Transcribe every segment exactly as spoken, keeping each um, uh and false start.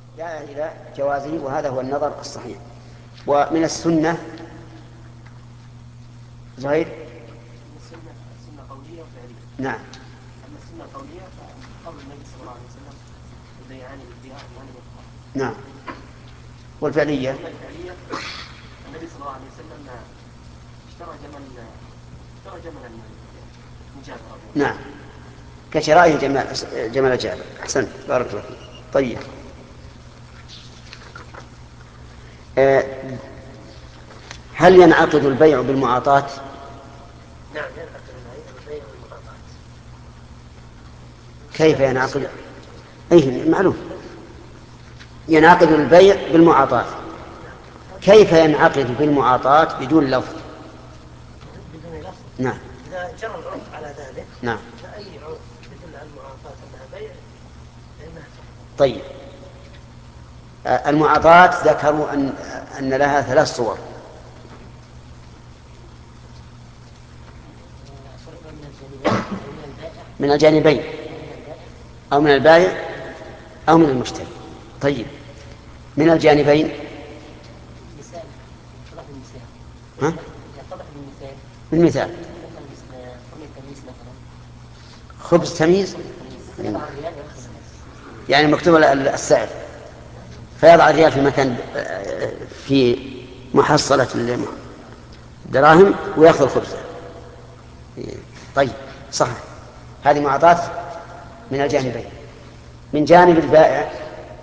جاء إلى جوازه، وهذا هو النظر الصحيح. ومن السنة زهير السنة السنة قولية وفعلية. نعم. أما السنة القولية فقول النبي صلى الله عليه وسلم البيعان بالبيع يعني بالخيار. نعم. والفعلية الفعلية النبي صلى الله عليه وسلم اشترى جمل اشترى جملا من جابر. نعم، كشرائه جمال جمال جابر. أحسنت، بارك الله فيك. طيب، أه هل ينعقد البيع بالمعاطاة؟ نعم ينعقد البيع بالمعاطاة. كيف ينعقد؟ أيه معلوم، ينعقد البيع بالمعاطاة. كيف ينعقد بالمعاطاة بدون لفظ؟ بدون لفظ. نعم. إذا جرى العرف على ذلك. نعم. فأي عرف يدل على المعاطاة أنها بيع فإنها. طيب، المعاطاة ذكروا أن أن لها ثلاث صور. من الجانبين، أو من البائع أو من المشتري. طيب، من الجانبين ها؟ بالمثال خبز تمييز، يعني مكتوب السعر فيضع الريال في مكان في محصلة الدراهم ويأخذ خبزه. طيب صح، هذه معاطاة من الجانبين. من جانب البائع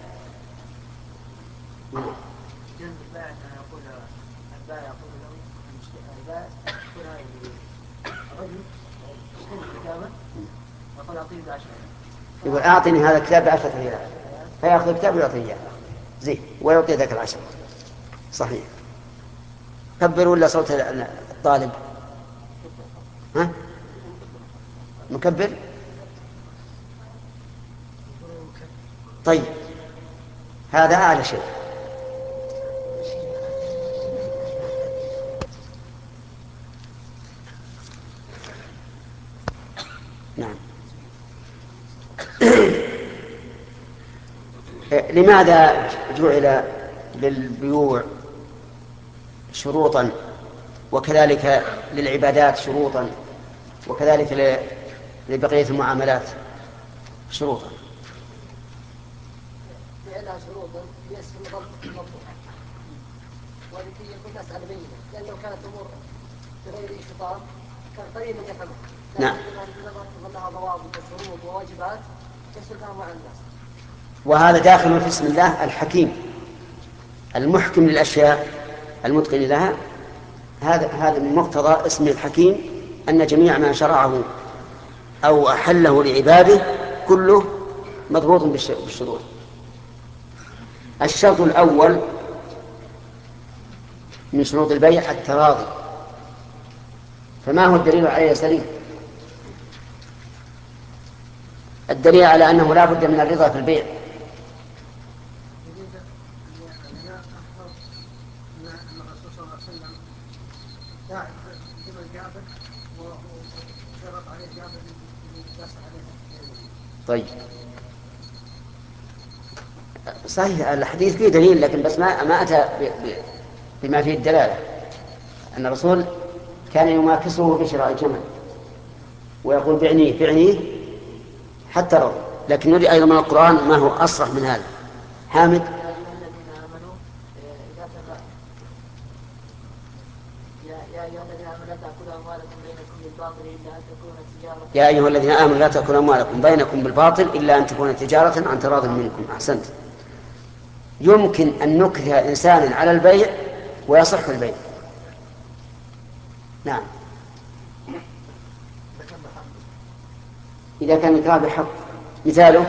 جانب البائع يقول البائع يقول له البائع يقول الرجل يشتري كتابا يقول أعطيه بعشرة، يقول أعطني هذا الكتاب بعشرة ريال، فيأخذ الكتاب ويعطيه إياه زين ويعطي ذاك العشرة. صحيح. كبر ولا صوت الطالب؟ ها؟ مكبر؟ طيب، هذا أعلى شيء. نعم. لماذا جعل للبيوع شروطا وكذلك للعبادات شروطا وكذلك لبقية المعاملات شروطا؟ لأنها شروطا يسهل ضبطها ولكي يكون الناس على بينة، لأن لو كانت أمور بغير شطار كان قريبا يفهمها. نعم. لها ضوابط وشروط وواجبات يسهل فهمها على الناس. وهذا داخل في اسم الله الحكيم المحكم للأشياء المتقن لها. هذا هذا من مقتضى اسم الحكيم أن جميع ما شرعه أو أحله لعباده كله مضبوط بالشروط. الشرط الأول من شروط البيع التراضي، فما هو الدليل عليه سليم؟ الدليل على أنه لا بد من الرضا في البيع. طيب صحيح الحديث فيه دليل، لكن بس ما ما أتى بما فيه الدلالة. أن الرسول كان يماكسه في شراء الجمل ويقول بعنيه بعنيه حتى رضي، لكن نريد أيضا من القرآن ما هو أصرح من هذا. حامد. يا أيها الذين آمنوا لا تأكلوا أموالكم بينكم بالباطل إلا أن تكون تجارة عن تراض منكم. أحسنت. يمكن أن نكره إنسانا على البيع ويصح البيع. نعم، إذا كان الإكراه بحق. مثاله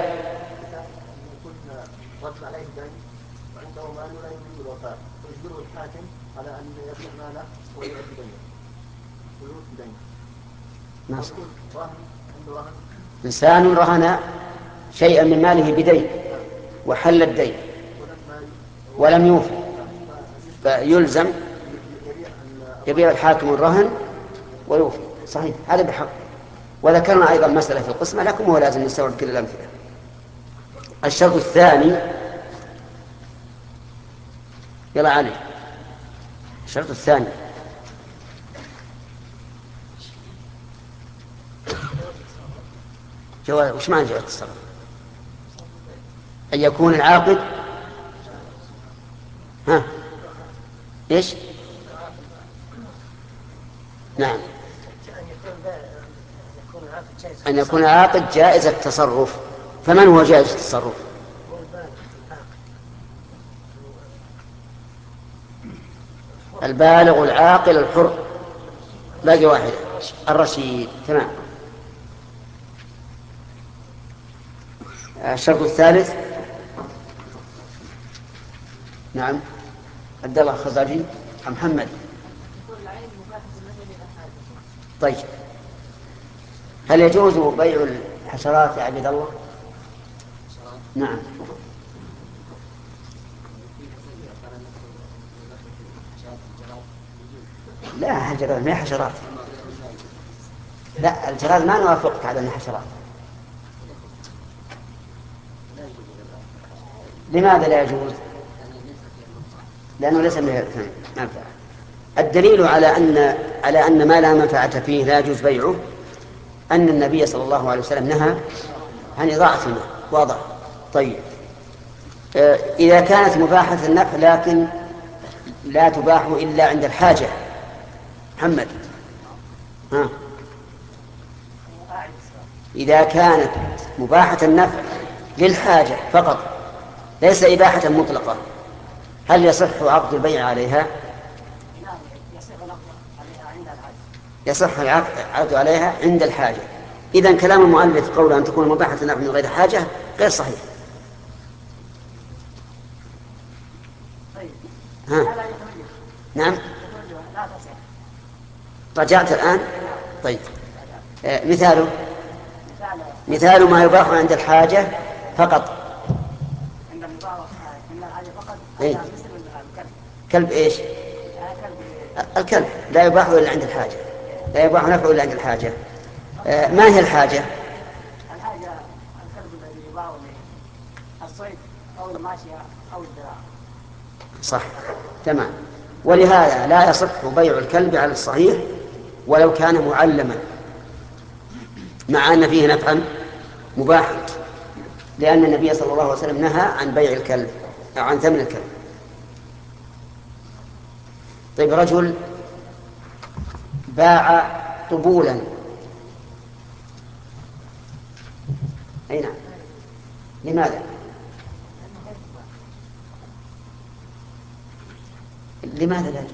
رد عليه الدين وعنده مال لا يملك الوفاء ويجبره الحاكم على أن يبلغ ماله ويؤدي دينه ويؤدي دينه. نعم. إنسان رهن شيئا من ماله بدين وحل الدين ولم يوفي فيلزم يبيع الحاكم الرهن ويوفي. صحيح، هذا بحق. وذكرنا أيضا مسألة في القسمة، لكن هو لازم نستوعب كل الأمثلة. الشرط الثاني يلا علي. الشرط الثاني جواز. وش معنى جواز التصرف؟ أن يكون العاقد ها إيش؟ نعم، أن يكون العاقد جائز التصرف. فمن هو جائز التصرف؟ البالغ العاقل الحر. باقي واحد الرشيد. تمام. الشرط الثالث نعم عبد الله الخزاجي محمد. طيب هل يجوز بيع الحشرات يا عبد الله؟ نعم. لا الجراد ما هي حشرات. لا الجراد ما نوافقك على انها حشرات. لماذا لا يجوز؟ لأنه ليس من منفعة. الدليل على أن على أن ما لا منفعة فيه لا يجوز بيعه أن النبي صلى الله عليه وسلم نهى عن إضاعة المال. واضح. طيب إذا كانت مباحة النفع لكن لا تباح إلا عند الحاجة. محمد ها. إذا كانت مباحة النفع للحاجة فقط ليس إباحة مطلقة هل يصح عقد البيع عليها؟ يصح العقد عليها عند الحاجة. إذن كلام المؤلف قول أن تكون مباحة النفع من غير حاجة غير صحيح. ها. نعم رجعت الآن. طيب آه مثاله مثال ما يباح عند الحاجة فقط. عند الحاجة فقط. إيه؟ كلب إيش؟ الكلب لا يباح إلا عند الحاجة. لا يباح نفعه إلا عند الحاجة. آه ما هي الحاجة؟ الحاجة الكلب الذي يباع الصيد أو الماشية أو الذراع. صح تمام. ولهذا لا يصح بيع الكلب على الصحيح ولو كان معلما مع أن فيه نفعا مباحا لأن النبي صلى الله عليه وسلم نهى عن بيع الكلب أو عن ثمن الكلب. طيب رجل باع طبولا. أي نعم. لماذا؟ لماذا لا يجوز؟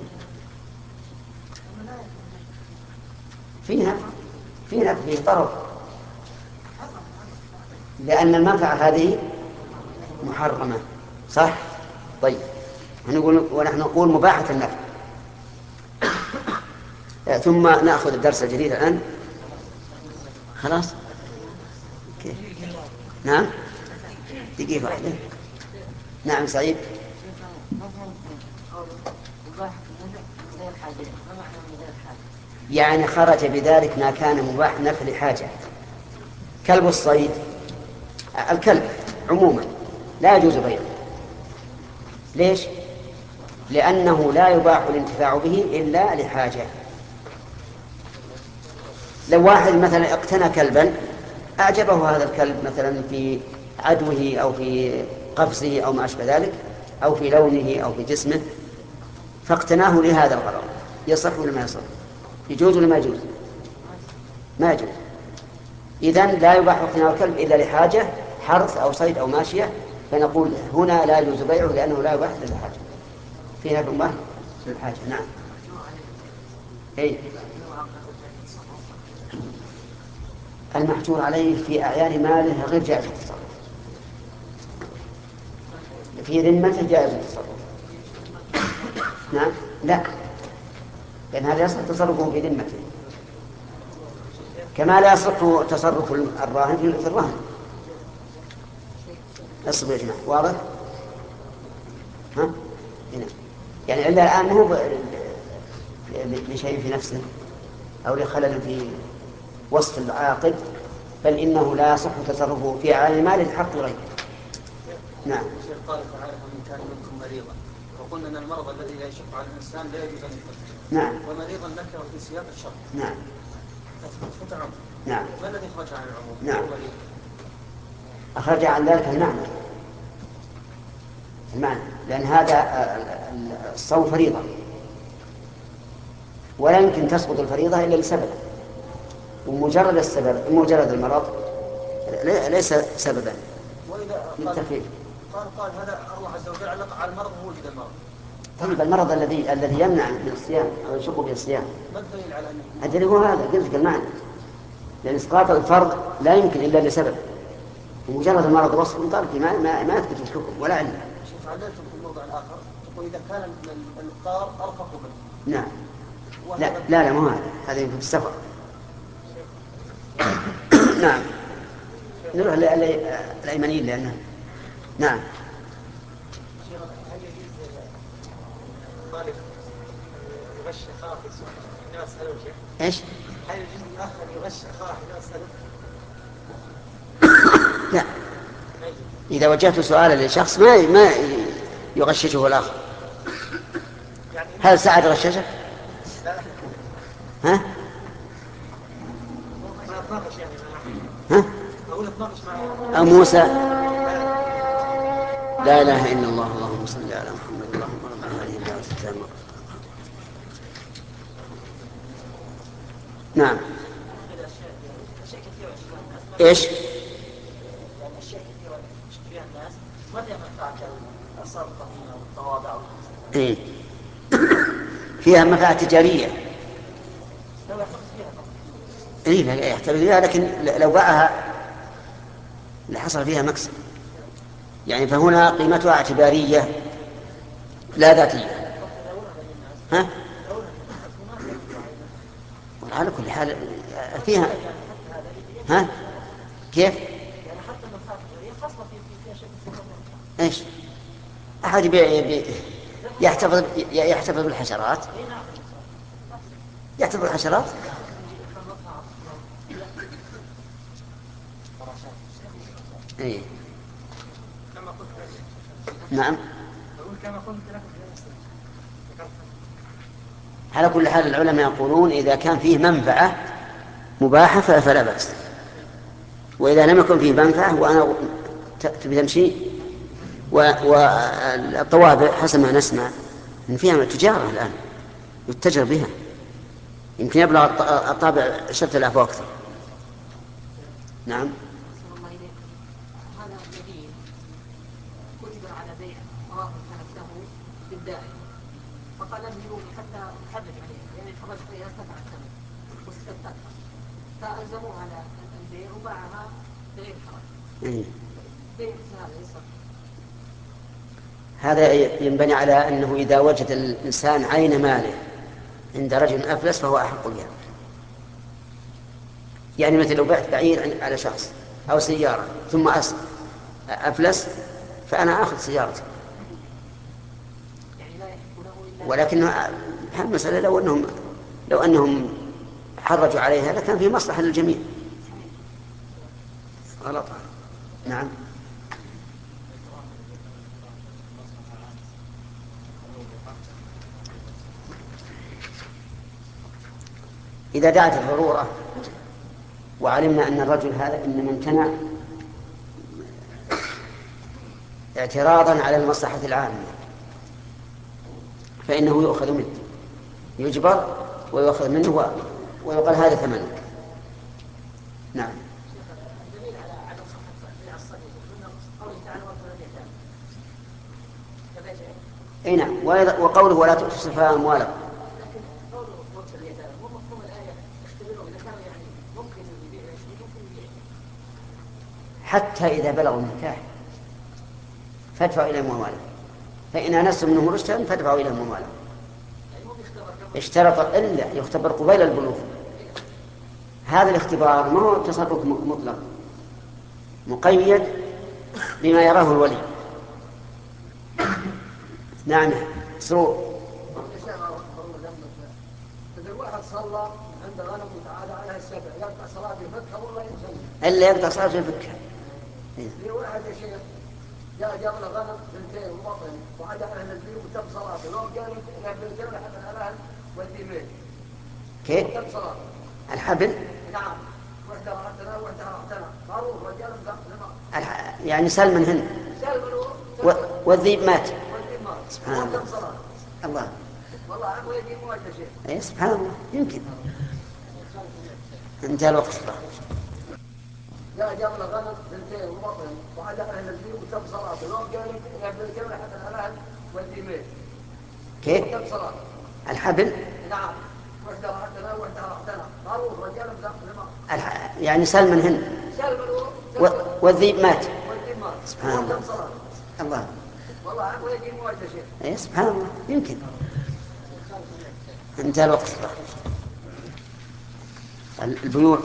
فيها فيها فيه ضرر لأن المنفعة هذه محرمة. صح. طيب نقول ونحن نقول مباحة النفع. ثم نأخذ الدرس الجديد الآن. خلاص كيف؟ نعم دقيقة واحدة. نعم سعيد. يعني خرج بذلك ما كان مباح نفع لحاجة. كلب الصيد الكلب عموما لا يجوز بيعه. ليش؟ لأنه لا يباح الانتفاع به إلا لحاجة. لو واحد مثلا اقتنى كلبا أعجبه هذا الكلب مثلا في عدوه أو في قفزه أو ما أشبه ذلك أو في لونه أو في جسمه فاقتناه لهذا الغرض يصح ولا ما يصح؟ يجوز ولا ما يجوز؟ ما يجوز. إذن لا يباح اقتناء الكلب إلا لحاجة حرث أو صيد أو ماشية فنقول هنا لا يجوز بيعه لأنه لا يباح إلا لحاجة. فيها بالله للحاجة. نعم. أي المحجور عليه في أعيان ماله غير جائز التصرف. في ذمته جائز التصرف. نعم لا لأن هذا يصح تصرفه في ذمته كما لا يصح تصرف الراهن في الرهن. اصبر يا جماعة. واضح؟ ها؟ هنا. يعني إلا الآن هو لشيء في نفسه أو لخلل في وصف العاقد بل إنه لا يصح تصرفه في أعيان المال لحق غيره. نعم. الشيخ قال تعالى: ومن كان منكم مريضا وقلنا أن المرض الذي لا يشق على الإنسان لا يجوز أن يكفر. نعم. ومريضا نكر في سياق الشر. نعم. فتعم. نعم. ما الذي خرج عن العموم؟ نعم. أخرج عن ذلك المعنى. المعنى لأن هذا الصوم فريضة ولا يمكن تسقط الفريضة إلا لسبب، ومجرد السبب مجرد المرض ليس سببا للتخفيف. قال قال هذا الله عز وجل علق على المرض ووجد المرض. طيب المرض الذي الذي يمنع من الصيام أو يشق به الصيام. ما الدليل على أنه؟ الدليل هو هذا قلت لك المعنى، لأن إسقاط الفرض لا يمكن إلا لسبب، ومجرد المرض وصف طرفي ما ما ما يثبت الحكم ولا علم. شوف عللتم في الموضوع الآخر تقول إذا كان الإفطار أرفق منه. نعم. لا لا لا مو هذا، هذا يمكن في السفر. نعم. نروح للأيمنيين لأنه نعم. شيخ هل يجوز طالب يغش أخاه حينما أسأله شيخ؟ إيش؟ هل يجوز الأخ أن يغش أخاه حينما أسأله؟ لا. إذا وجهت سؤالا لشخص ما ما يغششه الآخر. هل سعد غششك؟ لا. ها؟ ما أتناقش يعني ها؟ أقول أتناقش مع أو موسى. لا إله إلا الله اللهم صل على محمد اللهم رب هذه الدعوة التامة. نعم. إيش؟ إيه؟ فيها منفعة تجارية. إيه يحتفظ بها، لكن لو باعها لحصل فيها مكسب. يعني فهنا قيمتها اعتبارية لا ذاتية. ها؟ على كل حال فيها. ها؟ كيف؟ ايش؟ أحد بي يحتفظ يحتفظ بالحشرات. يحتفظ بالحشرات. إيه. نعم. على كل حال العلماء يقولون إذا كان فيه منفعة مباحة فلا بأس، وإذا لم يكن فيه منفعة وأنا تبي تمشي والطوابع حسب ما نسمع إن فيها تجارة الآن يتجر بها، يمكن يبلغ الطابع شتى الآلاف وأكثر. نعم. فقال انزلوني حتى نحرج عليه، يعني الحرج فيها ارتفع الثمن واستفتتها فالزموه على البيع وباعها بغير حرج. بيع هذا يصح. هذا ينبني على انه اذا وجد الانسان عين ماله عند رجل افلس فهو احق بها. يعني مثل لو بعت بعير على شخص او سياره ثم افلس فانا اخذ سيارته، ولكن المسألة لو أنهم لو أنهم حرجوا عليها لكان في مصلحة للجميع. غلط. نعم. إذا دعت الضرورة وعلمنا أن الرجل هذا إنما امتنع اعتراضا على المصلحة العامة فإنه يؤخذ منه، يجبر ويؤخذ منه ويقال هذا ثمنك. نعم. الدليل على عدم صحة بيع الصديق قوله تعالى وابتل اليتامى. اي نعم. وقوله ولا تؤتوا السفهاء اموالكم. لكن قوله وابتل اليتامى مو مفهوم الآية اختبروا إذا كانوا يعني ممكن يبيع ممكن يبيع. حتى إذا بلغوا النكاح فادفعوا إليهم أموالهم، فإن آنستم منهم رشدا فادفعوا إليهم أموالهم. اشترط إلا يختبر قبيل البلوغ. هذا الاختبار ما هو تصرف مطلق، مقيد بما يراه الولي. نعم. سرور. إذا الواحد صلى عند غنم وتعالى عليها السبع يقطع صلاة يفكها والله يصلي. إلا يقطع صلاة يفكها. في واحد يا شيخ جاء جاب له غنم بنتين وبطن وعاد اهل البيت وتم صلاته لو قالوا يا بنتين حتى الاهل والديمين كيف؟ تم صلاته الحبل؟ نعم. واحدة رأتنا واحدة رأتنا معروف رجال لما الح... يعني سلمنهن سلموا و... والذيب مات. والذيب مات سبحان الله. وتم صلاته. الله. والله عنه يجيب مواجهة شيء. اي سبحان الله يمكن. انتهى الوقت. جاء جاب له غنم بنتين وبطن وعاد اهل البيت وتم صلاته لو قالوا يا بنتين حتى الاهل والديمين كيف؟ تم صلاته. الحبل؟ نعم. واحدة رأتنا واحدة رأتنا معروف رجال لما الح... يعني سلمنهن سلموا و... والذيب مات. والذيب مات سبحان الله. وتم صلاته. الله. والله عنه يجيب مواجهة شيء. اي سبحان الله يمكن. انتهى الوقت. البيوع.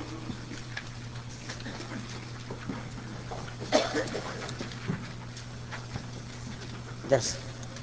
درس.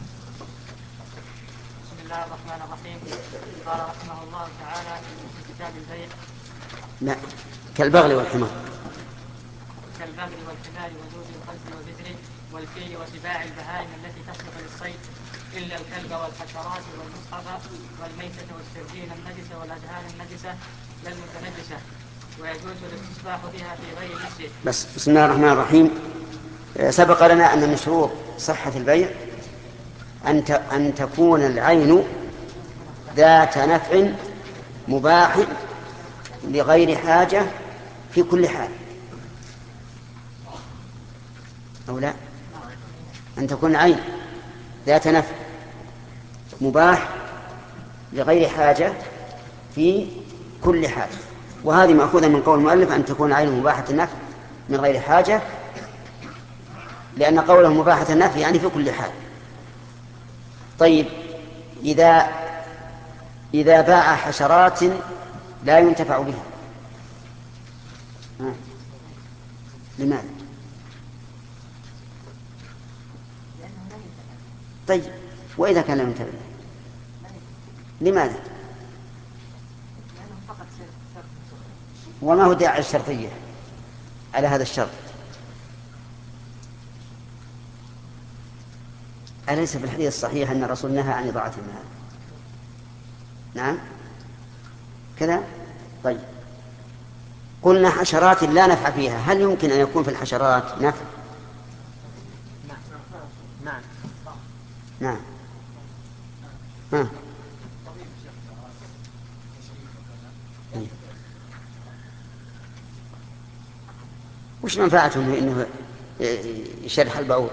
بسم الله الرحمن الرحيم. قال رحمه الله تعالى في كتاب البيع: لا كالبغل والحمار. كالبغل والحمار وذود القلب والبذر والفيل وسباع البهائم التي تصلح للصيد إلا الكلب والحشرات والمصحف والميتة والسردين النجسة والأدهان النجسة لا المتنجسة، ويجوز الاستصباح بها في غير مسجد. بس بسم الله الرحمن الرحيم. سبق لنا أن من شروط صحة البيع أن أن تكون العين ذات نفع مباح لغير حاجة في كل حال، أو لا؟ أن تكون العين ذات نفع مباح لغير حاجة في كل حال، وهذه مأخوذة من قول المؤلف أن تكون العين مباحة النفع من غير حاجة، لأن قوله مباحة النفع يعني في كل حال. طيب إذا إذا باع حشرات لا ينتفع بها، ها. لماذا؟ طيب وإذا كان لا ينتفع بها لماذا؟ وما هو داعي الشرطية على هذا الشرط؟ أليس في الحديث الصحيح أن الرسول نهى عن إضاعة المال؟ نعم كذا. طيب قلنا حشرات لا نفع فيها، هل يمكن أن يكون في الحشرات نفع؟ نعم نعم. ها. وش منفعته إنه يشرح البعوض؟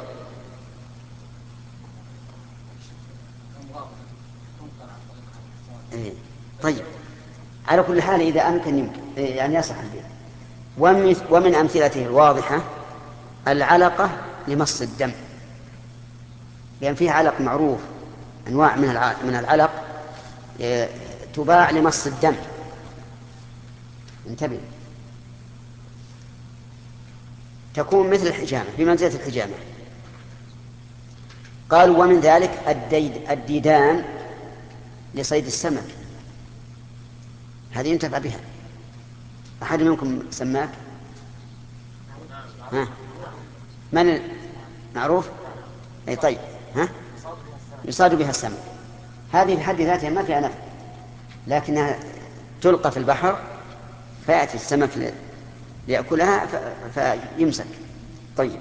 إيه. طيب على كل حال إذا أمكن يمكن يعني يصح البيع. ومن, ومن أمثلته الواضحة العلقة لمص الدم، لأن فيه علق معروف أنواع من من العلق تباع لمص الدم. انتبه، تكون مثل الحجامة بمنزلة الحجامة. قالوا ومن ذلك الديد الديدان لصيد السمك، هذه ينتفع بها. أحد منكم سماك؟ ها؟ من معروف؟ أي طيب، ها؟ يصاد بها السمك، هذه في حد ذاتها ما فيها نفع، لكنها تلقى في البحر فيأتي السمك ليأكلها فيمسك. طيب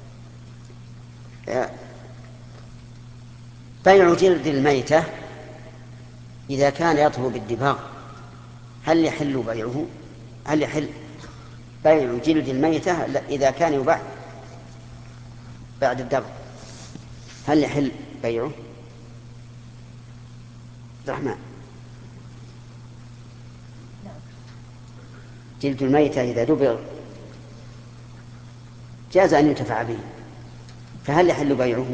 بيع جلد الميتة إذا كان يطهو بالدباغ هل يحل بيعه؟ هل يحل بيع جلد الميتة إذا كان يباع بعد الدبغ؟ هل يحل بيعه؟ الرحمن، جلد الميتة إذا دبغ جاز أن ينتفع به، فهل يحل بيعه؟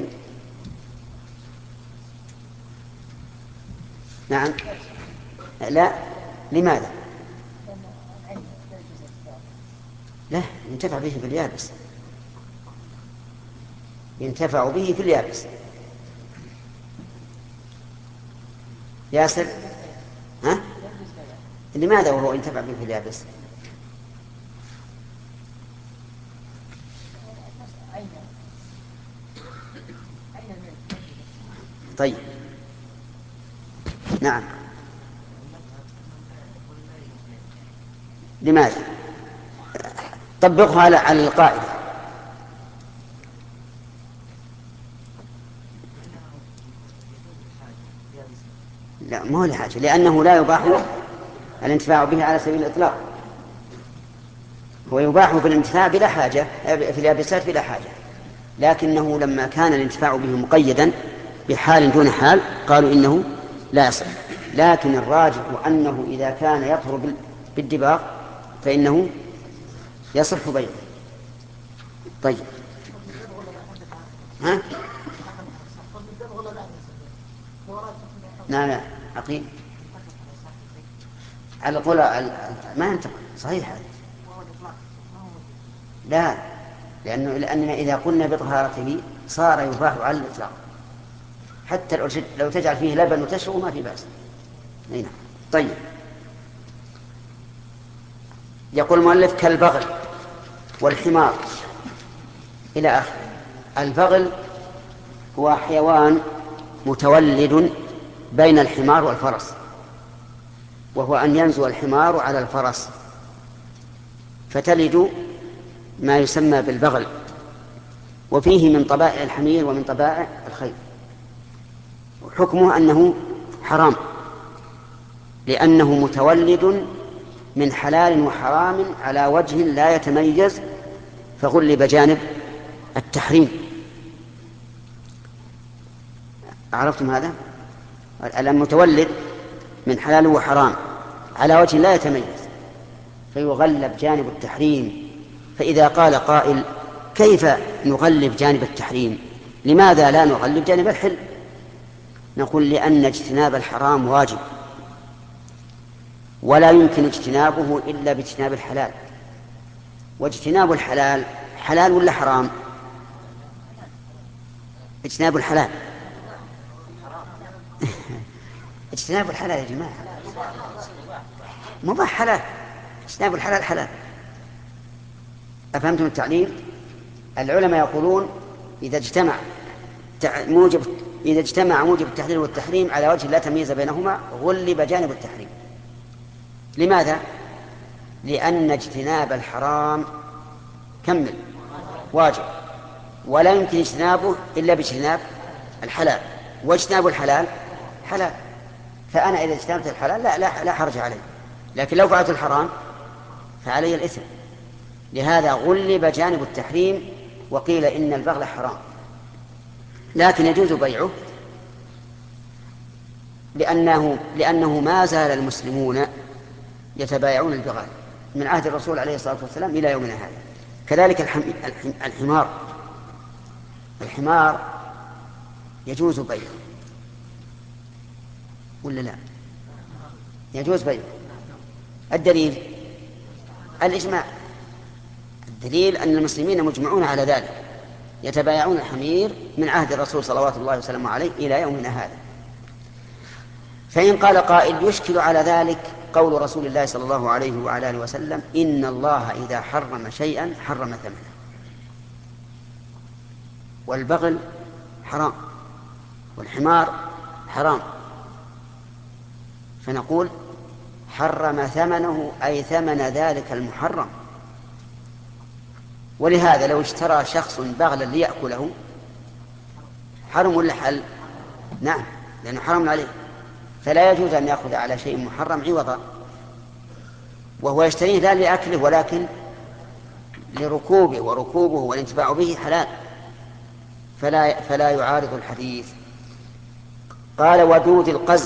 نعم. لا، لماذا؟ لا، ينتفع به في اليابس، ينتفع به في اليابس. ياسر، ها؟ لماذا وهو ينتفع به في اليابس؟ طيب نعم. لماذا؟ طبقها على على القاعدة. لا ما هو لحاجة، لأنه لا يباح الانتفاع به على سبيل الإطلاق. هو يباح في الانتفاع بلا حاجة، في اليابسات بلا حاجة، لكنه لما كان الانتفاع به مقيدا بحال دون حال قالوا إنه لا يصح. لكن الراجح أنه إذا كان يطهر بالدباغ فإنه يصح بيعه. طيب ها؟ لا لا عقيم على قول ما ينطق صحيح هذا. لا، لأنه لأننا إذا قلنا بطهارته صار يباح على الإطلاق، حتى لو تجعل فيه لبن وتشرب ما في بأس. هنا طيب. يقول المؤلف كالبغل والحمار إلى آخره. البغل هو حيوان متولد بين الحمار والفرس، وهو أن ينزو الحمار على الفرس فتلد ما يسمى بالبغل، وفيه من طبائع الحمير ومن طبائع الخيل. حكمه أنه حرام لأنه متولد من حلال وحرام على وجه لا يتميز، فغلب جانب التحريم. عرفتم هذا؟ المتولد من حلال وحرام على وجه لا يتميز فيغلب جانب التحريم. فإذا قال قائل كيف نغلب جانب التحريم؟ لماذا لا نغلب جانب الحل؟ نقول لأن اجتناب الحرام واجب، ولا يمكن اجتنابه إلا باجتناب الحلال. واجتناب الحلال حلال ولا حرام؟ اجتناب الحلال اجتناب الحلال يا جماعة مباح حلال، اجتناب الحلال حلال. أفهمتم التعليل؟ العلماء يقولون إذا اجتمع موجب إذا اجتمع موجب التحليل والتحريم على وجه لا تمييز بينهما غلب جانب التحريم. لماذا؟ لأن اجتناب الحرام كمل واجب، ولا يمكن اجتنابه إلا باجتناب الحلال، واجتناب الحلال حلال. فأنا إذا اجتنبت الحلال لا, لا, لا حرج علي، لكن لو فعلت الحرام فعلي الإثم. لهذا غلب جانب التحريم وقيل إن البغل حرام، لكن يجوز بيعه لأنه, لأنه ما زال المسلمون يتبايعون البغال من عهد الرسول عليه الصلاة والسلام إلى يومنا هذا. كذلك الحمار الحمار يجوز بيعه ولا لا؟ يجوز بيعه. الدليل الإجماع. الدليل أن المسلمين مجمعون على ذلك، يتبايعون الحمير من عهد الرسول صلوات الله وسلامه عليه إلى يومنا هذا. فإن قال قائل يشكل على ذلك قول رسول الله صلى الله عليه وعلى آله وسلم إن الله إذا حرم شيئا حرم ثمنه. والبغل حرام والحمار حرام، فنقول حرم ثمنه أي ثمن ذلك المحرم. ولهذا لو اشترى شخص بغلا ليأكله حرم ولا حل؟ نعم، لأنه حرم عليه، فلا يجوز أن يأخذ على شيء محرم عوضا، وهو يشتريه لا لأكله ولكن لركوبه، وركوبه والانتفاع به حلال، فلا, فلا يعارض الحديث. قال ودود القز.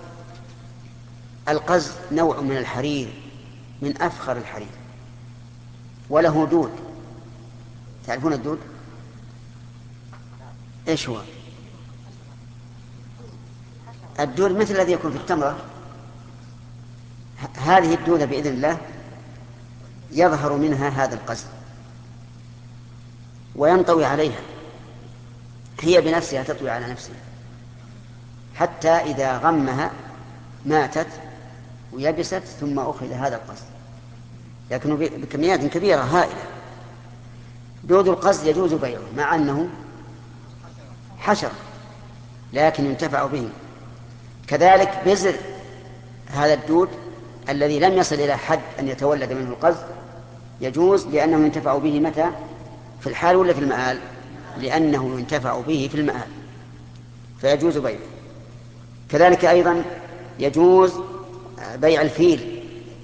القز نوع من الحرير من أفخر الحرير، وله دود. تعرفون الدود؟ إيش هو؟ الدود مثل الذي يكون في التمرة. هذه الدودة بإذن الله يظهر منها هذا القز وينطوي عليها، هي بنفسها تطوي على نفسها حتى إذا غمها ماتت ويبست ثم أخذ هذا القز، لكنه بكميات كبيرة هائلة. دود القز يجوز بيعه مع أنه حشر لكن ينتفع به. كذلك بزر هذا الدود الذي لم يصل إلى حد أن يتولد منه القز يجوز، لأنه ينتفع به متى؟ في الحال ولا في المآل؟ لأنه ينتفع به في المآل فيجوز بيعه. كذلك أيضا يجوز بيع الفيل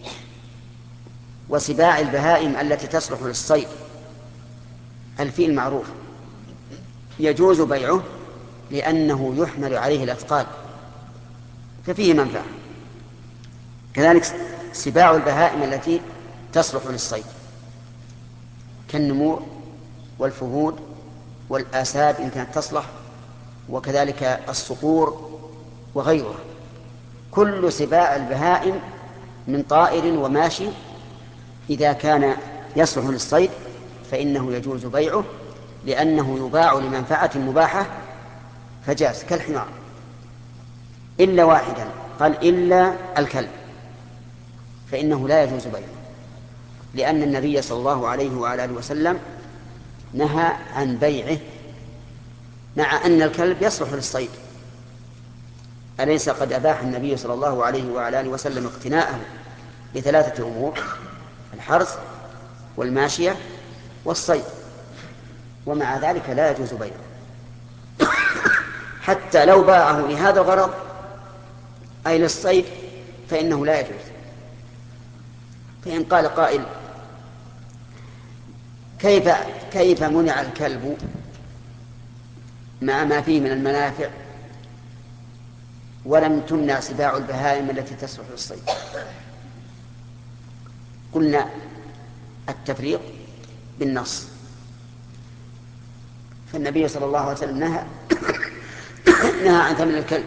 وسباع البهائم التي تصلح للصيد. الفيل معروف يجوز بيعه لأنه يحمل عليه الأثقال ففيه منفعة. كذلك سباع البهائم التي تصلح للصيد كالنمور والفهود والآساد إن كانت تصلح، وكذلك الصقور وغيرها. كل سباع البهائم من طائر وماشي إذا كان يصلح للصيد فإنه يجوز بيعه لأنه يباع لمنفعة مباحة فجاز كالحمار، إلا واحدا قال إلا الكلب فإنه لا يجوز بيعه، لأن النبي صلى الله عليه وعلى آله وسلم نهى عن بيعه مع أن الكلب يصلح للصيد. أليس قد أباح النبي صلى الله عليه وعلى آله وسلم اقتناءه لثلاثة أمور: الحرث والماشية والصيد، ومع ذلك لا يجوز بيعه حتى لو باعه لهذا الغرض أي للصيد فإنه لا يجوز. فإن قال قائل: كيف كيف منع الكلب مع ما فيه من المنافع ولم تمنع سباع البهائم التي تصلح للصيد؟ قلنا التفريق بالنص، فالنبي صلى الله عليه وسلم نهى نهى عن ثمن الكلب،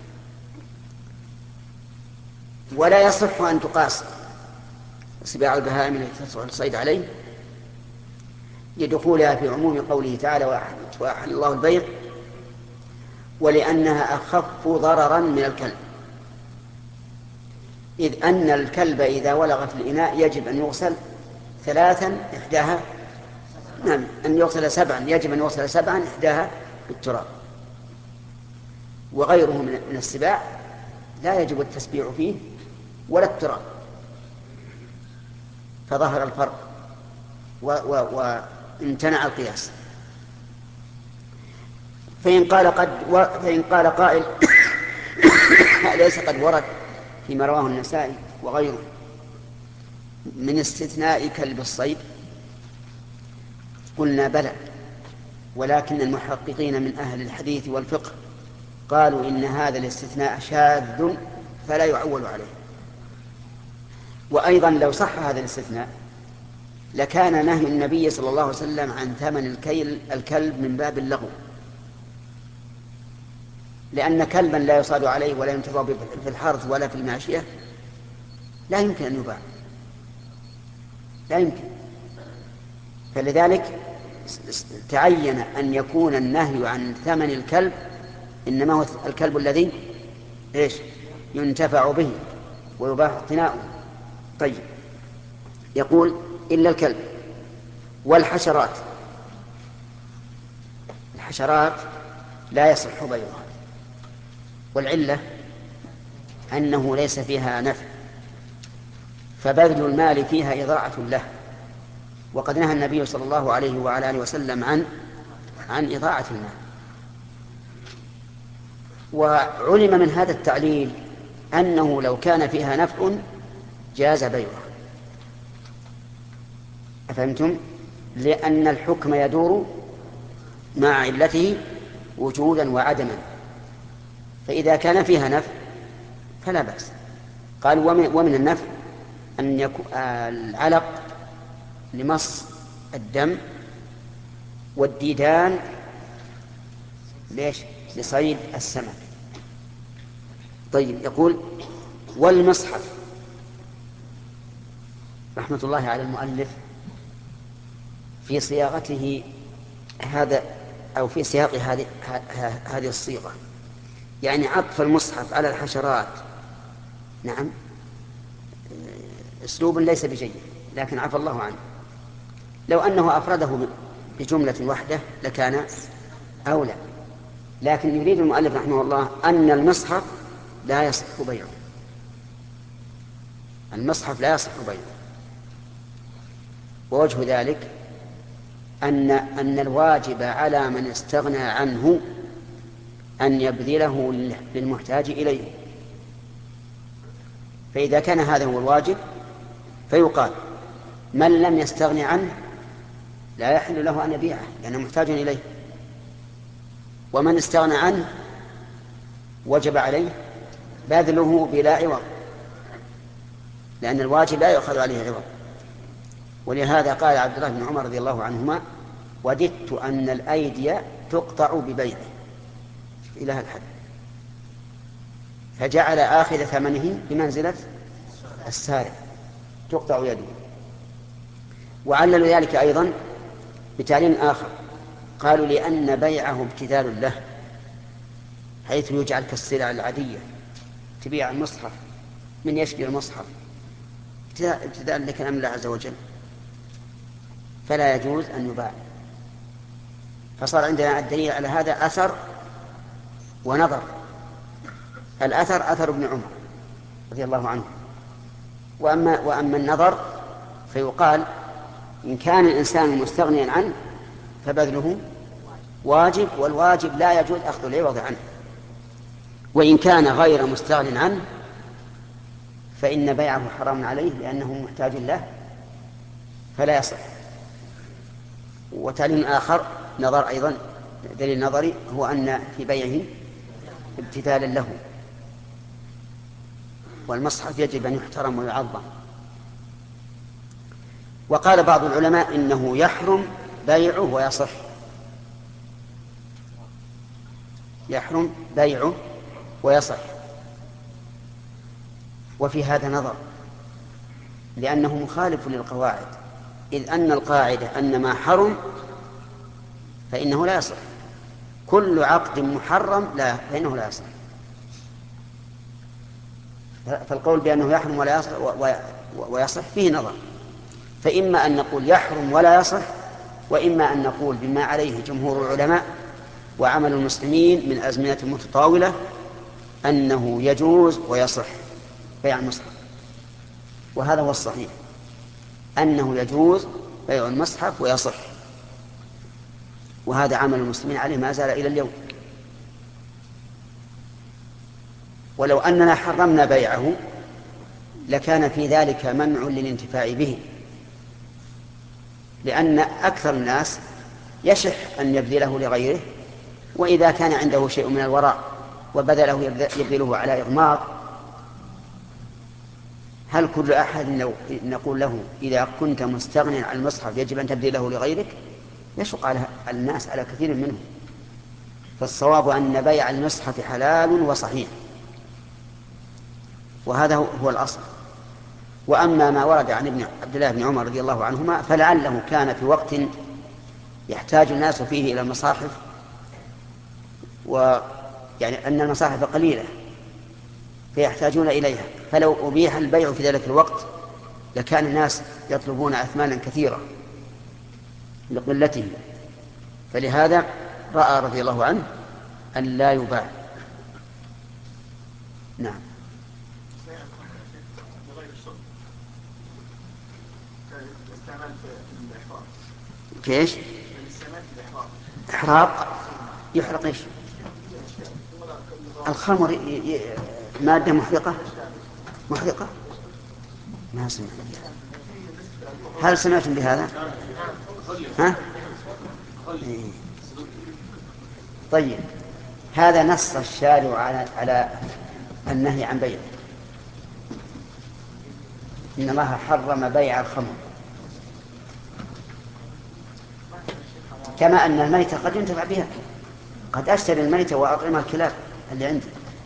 ولا يصح أن تقاس سباع البهائم التي تصلح للصيد عليه لدخولها في عموم قوله تعالى: وأحل الله البيع، ولأنها أخف ضررا من الكلب، إذ أن الكلب إذا ولغ في الإناء يجب أن يغسل ثلاثا إحداها نعم أن يغسل سبعا يجب أن يغسل سبعا إحداها بالتراب، وغيره من السباع لا يجب التسبيع فيه ولا التراب، فظهر الفرق وامتنع القياس. فإن قال قد و... فإن قال قائل: أليس قد ورد فيما رواه النسائي وغيره من استثناء كلب الصيد؟ قلنا بلى، ولكن المحققين من أهل الحديث والفقه قالوا إن هذا الاستثناء شاذ فلا يعول عليه. وأيضا لو صح هذا الاستثناء لكان نهي النبي صلى الله عليه وسلم عن ثمن الكيل الكلب من باب اللغو، لأن كلبا لا يصاد عليه ولا ينتفع في الحرث ولا في الماشية لا يمكن أن يباع، لا يمكن. فلذلك تعين أن يكون النهي عن ثمن الكلب إنما هو الكلب الذي إيش ينتفع به ويباح اقتناؤه. طيب، يقول: إلا الكلب والحشرات. الحشرات لا يصح بيعها، والعلة أنه ليس فيها نفع، فبذل المال فيها إضاعة له، وقد نهى النبي صلى الله عليه وعلى آله وسلم عن عن إضاعة المال. وعلم من هذا التعليل أنه لو كان فيها نفع جاز بيعها. أفهمتم؟ لأن الحكم يدور مع علته وجودا وعدما، فإذا كان فيها نفع فلا بأس. قال: ومن النفع أن يكون العلق لمص الدم، والديدان ليش؟ لصيد السمك. طيب، يقول: والمصحف. رحمة الله على المؤلف في صياغته هذا أو في سياق هذه هذه الصيغة، يعني عطف المصحف على الحشرات، نعم، أسلوب ليس بجيد، لكن عفى الله عنه. لو أنه أفرده بجملة واحدة لكان أولى، لكن يريد المؤلف رحمه الله أن المصحف لا يصح بيعه، المصحف لا يصح بيعه. ووجه ذلك أن أن الواجب على من استغنى عنه أن يبذله للمحتاج إليه. فإذا كان هذا هو الواجب فيقال من لم يستغن عنه لا يحل له أن يبيعه لأنه محتاج إليه، ومن استغنى عنه وجب عليه بذله بلا عوض، لأن الواجب لا يؤخذ عليه عوض. ولهذا قال عبد الله بن عمر رضي الله عنهما: وددت أن الأيدي تقطع ببيعه، إلى هذا الحد، فجعل آخذ ثمنه بمنزلة السارق تقطع يده. وعللوا ذلك أيضا بتعليل آخر، قالوا لأن بيعه ابتذال له، حيث يجعل كالسلع العادية، تبيع المصحف، من يشتري المصحف ابتذال لكلام الله عز وجل، فلا يجوز أن يباع. فصار عندنا الدليل على هذا أثر ونظر. الأثر أثر ابن عمر رضي الله عنه، وأما, وأما النظر فيقال إن كان الإنسان مستغنيا عنه فبذله واجب، والواجب لا يجوز أخذ العوض عنه. وإن كان غير مستغن عنه فإن بيعه حرام عليه لأنه محتاج له فلا يصح. وتعليم آخر نظر أيضا، دليل نظري، هو أن في بيعه ابتذالا له، والمصحف يجب أن يحترم ويعظم. وقال بعض العلماء إنه يحرم بيعه ويصح، يحرم بيعه ويصح. وفي هذا نظر، لأنه مخالف للقواعد، إذ أن القاعدة أن ما حرم فإنه لا يصح، كل عقد محرم لا فإنه لا يصح. فالقول بأنه يحرم ولا يصح ويصح فيه نظر، فإما أن نقول يحرم ولا يصح، وإما أن نقول بما عليه جمهور العلماء وعمل المسلمين من أزمنة متطاولة أنه يجوز ويصح بيع المصحف. وهذا هو الصحيح، أنه يجوز بيع المصحف ويصح، وهذا عمل المسلمين عليه ما زال إلى اليوم. ولو أننا حرمنا بيعه لكان في ذلك منع للانتفاع به، لأن أكثر الناس يشح أن يبذله لغيره، وإذا كان عنده شيء من الوراء وبذله يبذله على إغماض، هل كل أحد نقول له إذا كنت مستغنيا عن المصحف يجب أن تبذله لغيرك؟ يشق على الناس على كثير منهم. فالصواب أن بيع المصحف حلال وصحيح، وهذا هو الأصل. وأما ما ورد عن ابن عبد الله بن عمر رضي الله عنهما فلعله كان في وقت يحتاج الناس فيه إلى المصاحف، ويعني أن المصاحف قليلة فيحتاجون إليها، فلو أبيح البيع في ذلك الوقت لكان الناس يطلبون أثمانا كثيرة لقلته، فلهذا رأى رضي الله عنه أن لا يباع. نعم. كيش؟ إحراق، يحرق إيش؟ الخمر ي... ي... مادة محرقة محرقة ما سمعت بها. هل سمعتم بهذا؟ ها؟ إيه. طيب، هذا نص الشارع على على النهي عن بيعه، إن الله حرم بيع الخمر، كما أن الميتة قد ينتفع بها، قد أشتري الميتة وأطعمها الكلاب اللي عندي،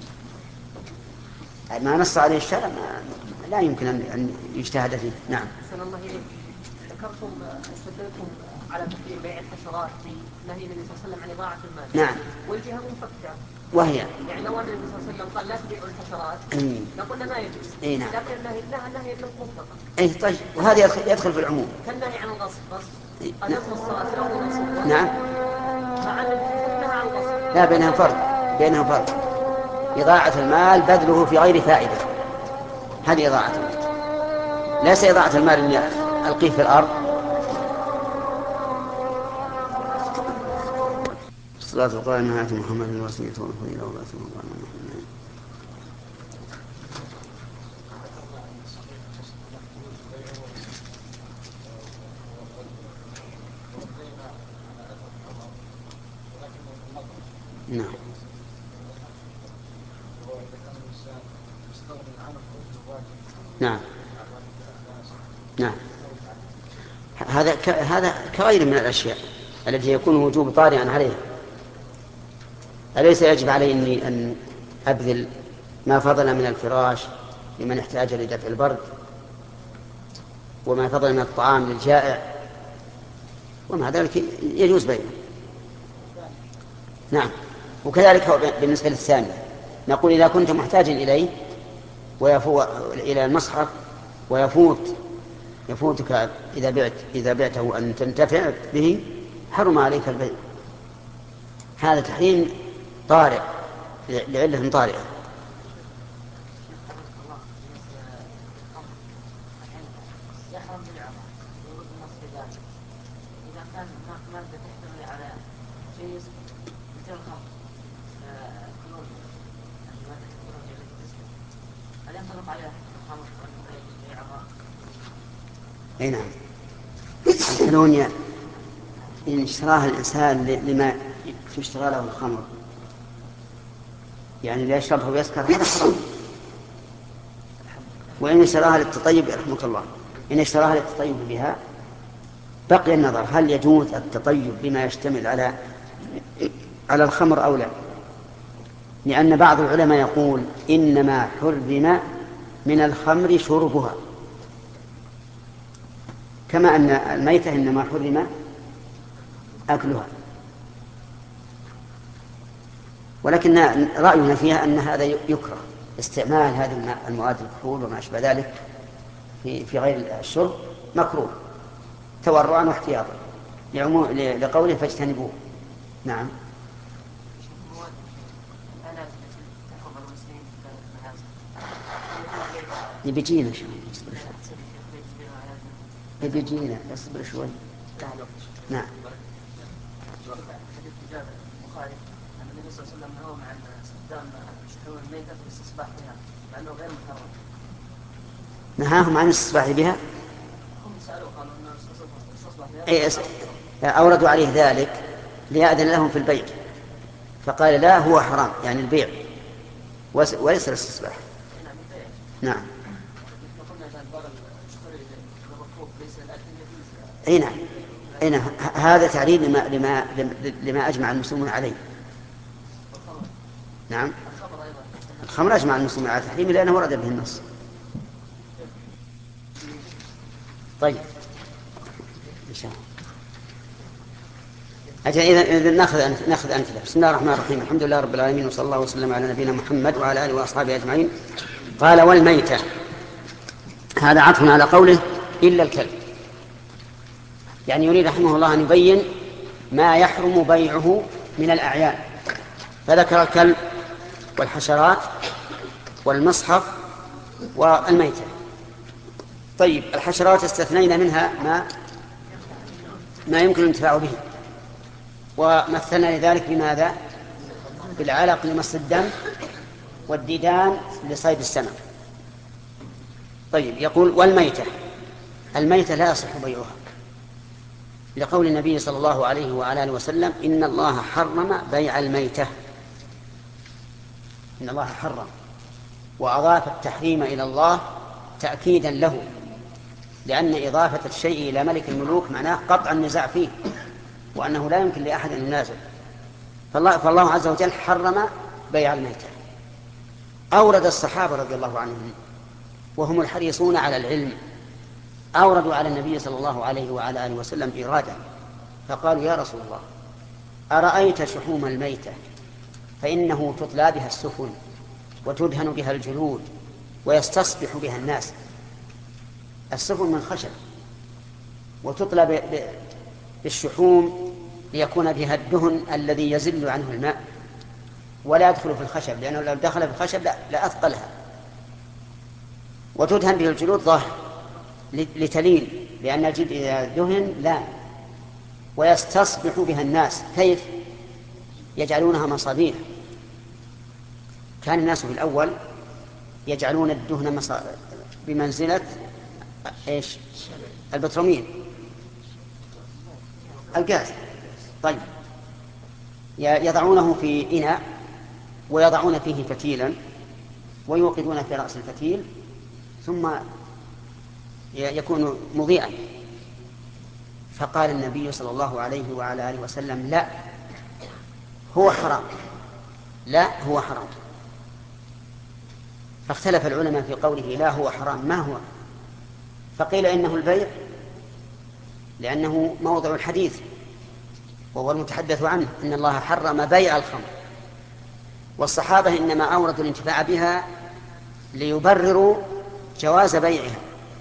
ما نص عليه الشارع لا يمكن أن يجتهد فيه. نعم. أحسن الله إليك. ذكرتم استدلتم على تحريم بيع الحشرات في نهي النبي صلى الله عليه وسلم عن إضاعة المال. نعم. والجهة منفكة. وهي يعني لو أن النبي صلى الله عليه وسلم قال لا تبيعوا الحشرات لقلنا ما يجوز. إيه نعم. لكن النهي لا النهي مطلقا. إيه طيب، وهذا يدخل, يدخل في العموم. كالنهي عن الغصب غصب. إيه. أن يدخل الصلاة لو نصب. نعم. مع أن لا، بينها فرق، بينها فرق. إضاعة المال بذله في غير فائدة، هذه إضاعة المال، ليس إضاعة المال أن ألقيه في الأرض. الصلاة القائمة على محمد الوصية والفضيلة والبعث والقائمة. نعم نعم نعم هذا ك... هذا كغير من الأشياء التي يكون وجوب طارئا عليها. أليس يجب علي أني أن أبذل ما فضل من الفراش لمن احتاج لدفع البرد، وما فضل من الطعام للجائع، ومع ذلك يجوز بينه. نعم. وكذلك بالنسبة للثانية نقول إذا كنت محتاجا إليه ويفوت إلى المصحف ويفوت يفوتك إذا بعت إذا بعته أن تنتفع به، حرم عليك البيع. هذا تحريم طارئ لعلة طارئة. أي نعم. الكلونيا إن اشتراها الإنسان لما تشترى له الخمر، يعني لا يشربه ويسكر، هذا حرام. وإن اشتراها للتطيب رحمك الله، إن اشتراها للتطيب بها بقي النظر هل يجوز التطيب بما يشتمل على على الخمر أو لا، لأن بعض العلماء يقول إنما حرم من الخمر شربها، كما أن الميتة إنما حرم أكلها. ولكن رأينا فيها أن هذا يكره، استعمال هذه المواد الكحول وما أشبه ذلك في في غير الشرب مكروه تورعا واحتياطا لقوله فاجتنبوه. نعم. يبيجينا شوي، يبيجينا اصبر شوي. نعم. النبي صلى الله عليه وسلم نهى عن استخدام شحوم الميتة في الاستصباح بها مع أنه غير محرم. نهاهم عن الاستصباح بها؟ هم سألوا قالوا أن الاستصباح أي بها. أوردوا عليه ذلك ليأذن لهم في البيع، فقال لا هو حرام، يعني البيع وليس الاستصباح. نعم. أي نعم. أي نعم. هذا تعليل لما لما لما أجمع المسلمون عليه. نعم. الخمر أجمع المسلمون على تحريمه لأنه ورد به النص. طيب إن شاء الله. أجل إذا نأخذ نأخذ أمثلة. بسم الله الرحمن الرحيم. الحمد لله رب العالمين، وصلى الله وسلم على نبينا محمد وعلى آله وأصحابه أجمعين. قال والميتة، هذا عطف على قوله إلا الكلب، يعني يريد رحمه الله أن يبين ما يحرم بيعه من الأعيان، فذكر الكلب والحشرات والمصحف والميتة. طيب الحشرات استثنينا منها ما ما يمكن الانتفاع به، ومثلنا لذلك بماذا؟ بالعلق لمص الدم، والديدان لصيد السمك. طيب يقول والميتة، الميتة لا يصح بيعها لقول النبي صلى الله عليه وعلى آله وسلم إن الله حرم بيع الميتة. إن الله حرم، وأضاف التحريم إلى الله تأكيدا له، لأن إضافة الشيء إلى ملك الملوك معناه قطع النزاع فيه، وأنه لا يمكن لأحد أن ينازل. فالله, فالله عز وجل حرم بيع الميتة. أورد الصحابة رضي الله عنهم وهم الحريصون على العلم، أوردوا على النبي صلى الله عليه وعلى آله وسلم إرادا، فقالوا يا رسول الله أرأيت شحوم الميتة فإنه تطلى بها السفن وتدهن بها الجلود ويستصبح بها الناس. السفن من خشب وتطلى بالشحوم ليكون فيها الدهن الذي يزل عنه الماء ولا يدخل في الخشب، لأنه لو دخل في الخشب لأثقلها. وتدهن به الجلود ظاهر لتلين، لأن الجلد إذا دهن لان. ويستصبح بها الناس. كيف؟ يجعلونها مصابيح. كان الناس في الأول يجعلون الدهن بمنزلة إيش؟ البترومين، الغاز. طيب، يضعونه في إناء ويضعون فيه فتيلا ويوقدون في رأس الفتيل ثم يكون مضيئا. فقال النبي صلى الله عليه وعلى آله وسلم: لا، هو حرام، لا هو حرام. فاختلف العلماء في قوله لا هو حرام ما هو. فقيل إنه البيع، لأنه موضع الحديث وهو المتحدث عنه، إن الله حرم بيع الخمر. والصحابة إنما أوردوا الانتفاع بها ليبرروا جواز بيعها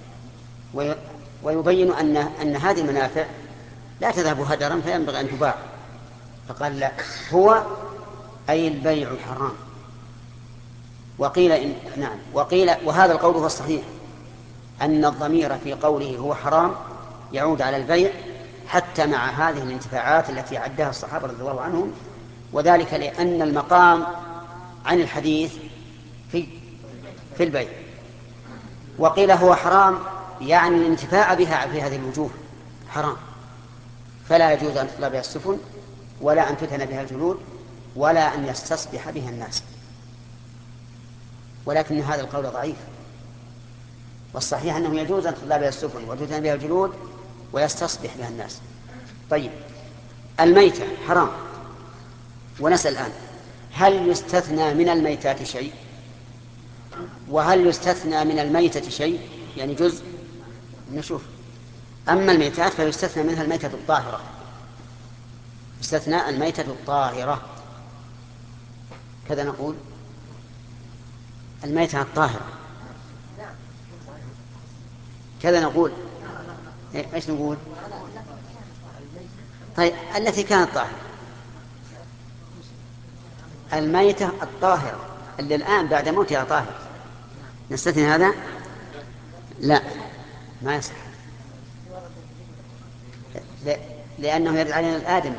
ويبينوا أن, أن هذه المنافع لا تذهب هدرا فينبغي أن تباع. فقال لا، هو أي البيع حرام. وقيل إن نعم وقيل وهذا القول هو الصحيح، أن الضمير في قوله هو حرام يعود على البيع حتى مع هذه الانتفاعات التي عدها الصحابة رضي الله عنهم، وذلك لأن المقام عن الحديث في في البيع. وقيل هو حرام يعني الانتفاع بها في هذه الوجوه حرام، فلا يجوز أن تطلع بها السفن ولا أن تدهن بها الجلود ولا أن يستصبح بها الناس. ولكن هذا القول ضعيف، والصحيح أنه يجوز أن تطلع بها السفن وتدهن بها الجلود ويستصبح بها الناس. طيب، الميتة حرام. ونسأل الآن: هل يستثنى من الميتات شيء؟ وهل يستثنى من الميتة شيء يعني جزء؟ نشوف. أما الميتات فيستثنى منها الميتة الطاهرة، يستثنى الميتة الطاهرة. كذا نقول الميتة الطاهرة، كذا نقول. ايش نقول؟ طيب، التي كانت طاهرة، الميتة الطاهرة اللي الآن بعد موتها طاهرة، نستثني هذا؟ لا، ما يصح، لأنه يرد علينا الآدم،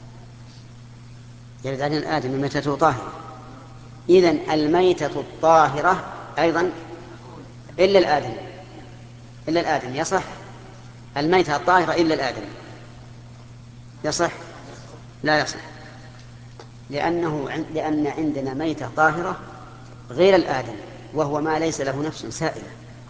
يرد علينا الآدم الميتة طاهرة. إذن الميتة الطاهرة أيضا إلا الآدم، إلا الآدم يصح. الميتة الطاهرة إلا الآدم يصح؟ لا يصح، لأنه لأن عندنا ميتة طاهرة غير الآدم، وهو ما ليس له نفس سائلة.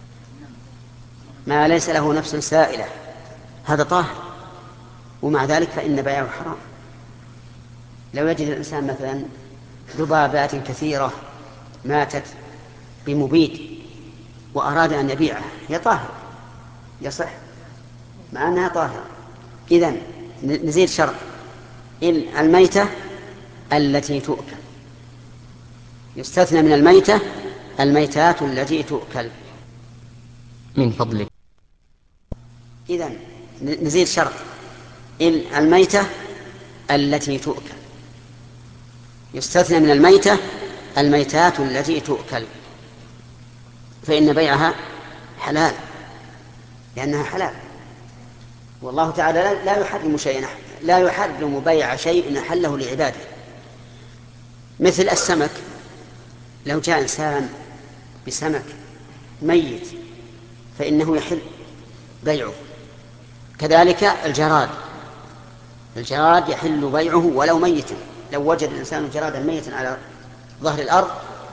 ما ليس له نفس سائلة هذا طاهر، ومع ذلك فإن بيعه حرام. لو يجد الإنسان مثلا ذبابات كثيرة ماتت بمبيد وأراد أن يبيعها، هي طاهرة يصح مع أنها طاهرة. إذن نزيد شرط: الميتة التي تؤكل. يستثنى من الميتة الميتات التي تؤكل من فضلك. إذن نزيد شرط: الميتة التي تؤكل. يستثنى من الميتة الميتات التي تؤكل، فإن بيعها حلال لأنها حلال. والله تعالى لا يحرم شيئا، لا يحرم بيع شيء أحله لعباده. مثل السمك، لو جاء إنسان بسمك ميت فإنه يحل بيعه. كذلك الجراد، الجراد يحل بيعه ولو ميتا. لو وجد الإنسان جرادا ميتا على ظهر الأرض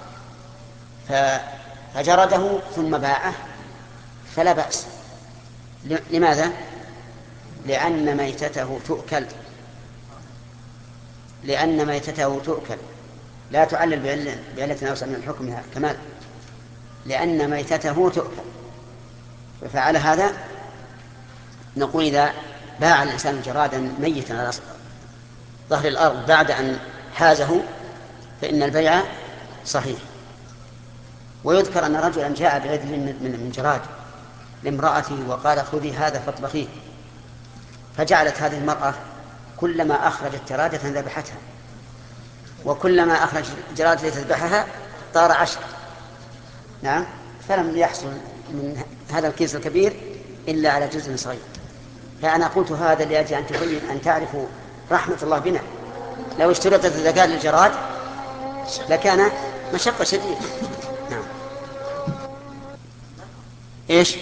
فجرده ثم باعه فلا بأس. لماذا؟ لأن ميتته تؤكل، لأن ميتته تؤكل، لا تعلل بعلة أوسع من الحكم كمال، لأن ميتته تؤكل. ففعل هذا نقول إذا باع الإنسان جرادا ميتا على ظهر الأرض بعد أن حازه فإن البيع صحيح. ويذكر أن رجلا جاء بعدل من جراد لامرأته وقال: خذي هذا فاطبخيه. فجعلت هذه المرأة كلما أخرجت جرادة ذبحتها، وكلما أخرجت جرادة تذبحها طار عشر. نعم. فلم يحصل من هذا الكيس الكبير إلا على جزء صغير. فأنا قلت هذا لأجل أن تبين أن تعرفوا رحمة الله بنا. لو اشترطت الزكاة للجراد لكان مشقة شديدة. نعم. إيش؟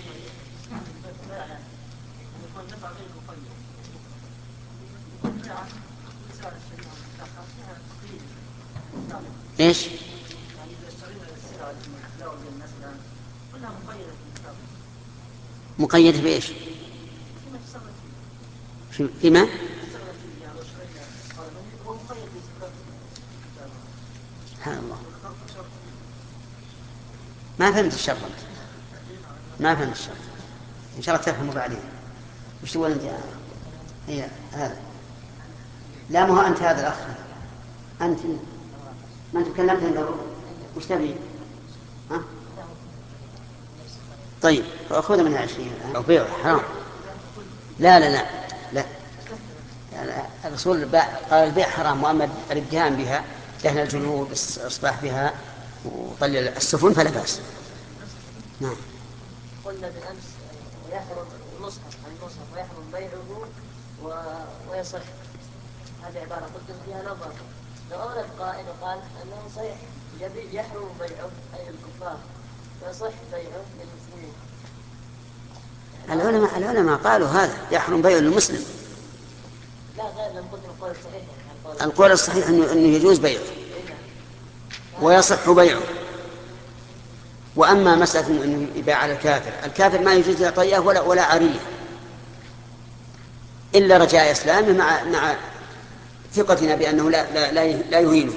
إيش؟ مقيد بإيش؟ فيما؟ سبحان الله، ما فهمت الشرط، ما فهمت الشرط. إن شاء الله تفهموا بعدين. وش تقول أنت؟ هي هذا. لا، ما هو أنت هذا الأخ، أنت ما أنت تكلمت عن ضرورة. وش تبي؟ ها؟ طيب خذ منها عشرين. البيع حرام. لا لا لا لا, لا. الرسول قال البيع حرام، وأما الادهان بها، دهن الجلود، الإصباح بها، وطلع السفن فلا بأس. نعم. قلنا بالأمس ويحرم المصحف عن المصحف ويحرم بيعه ويصح. هذه عبارة قلت فيها نظر. لو أورد قائل وقال أنه صحيح يحرم بيعه أي الكفار ويصح بيعه للمسلمين. العلماء العلماء قالوا هذا يحرم بيعه للمسلم. لا غير لم قلت القول الصحيح. القول الصحيح أنه, أنه يجوز بيعه ويصح بيعه. وأما مسألة أنه يباع على الكافر، الكافر ما يجوز له طيئة ولا ولا عرية إلا رجاء إسلامه مع مع ثقتنا بأنه لا لا لا, لا يهينه.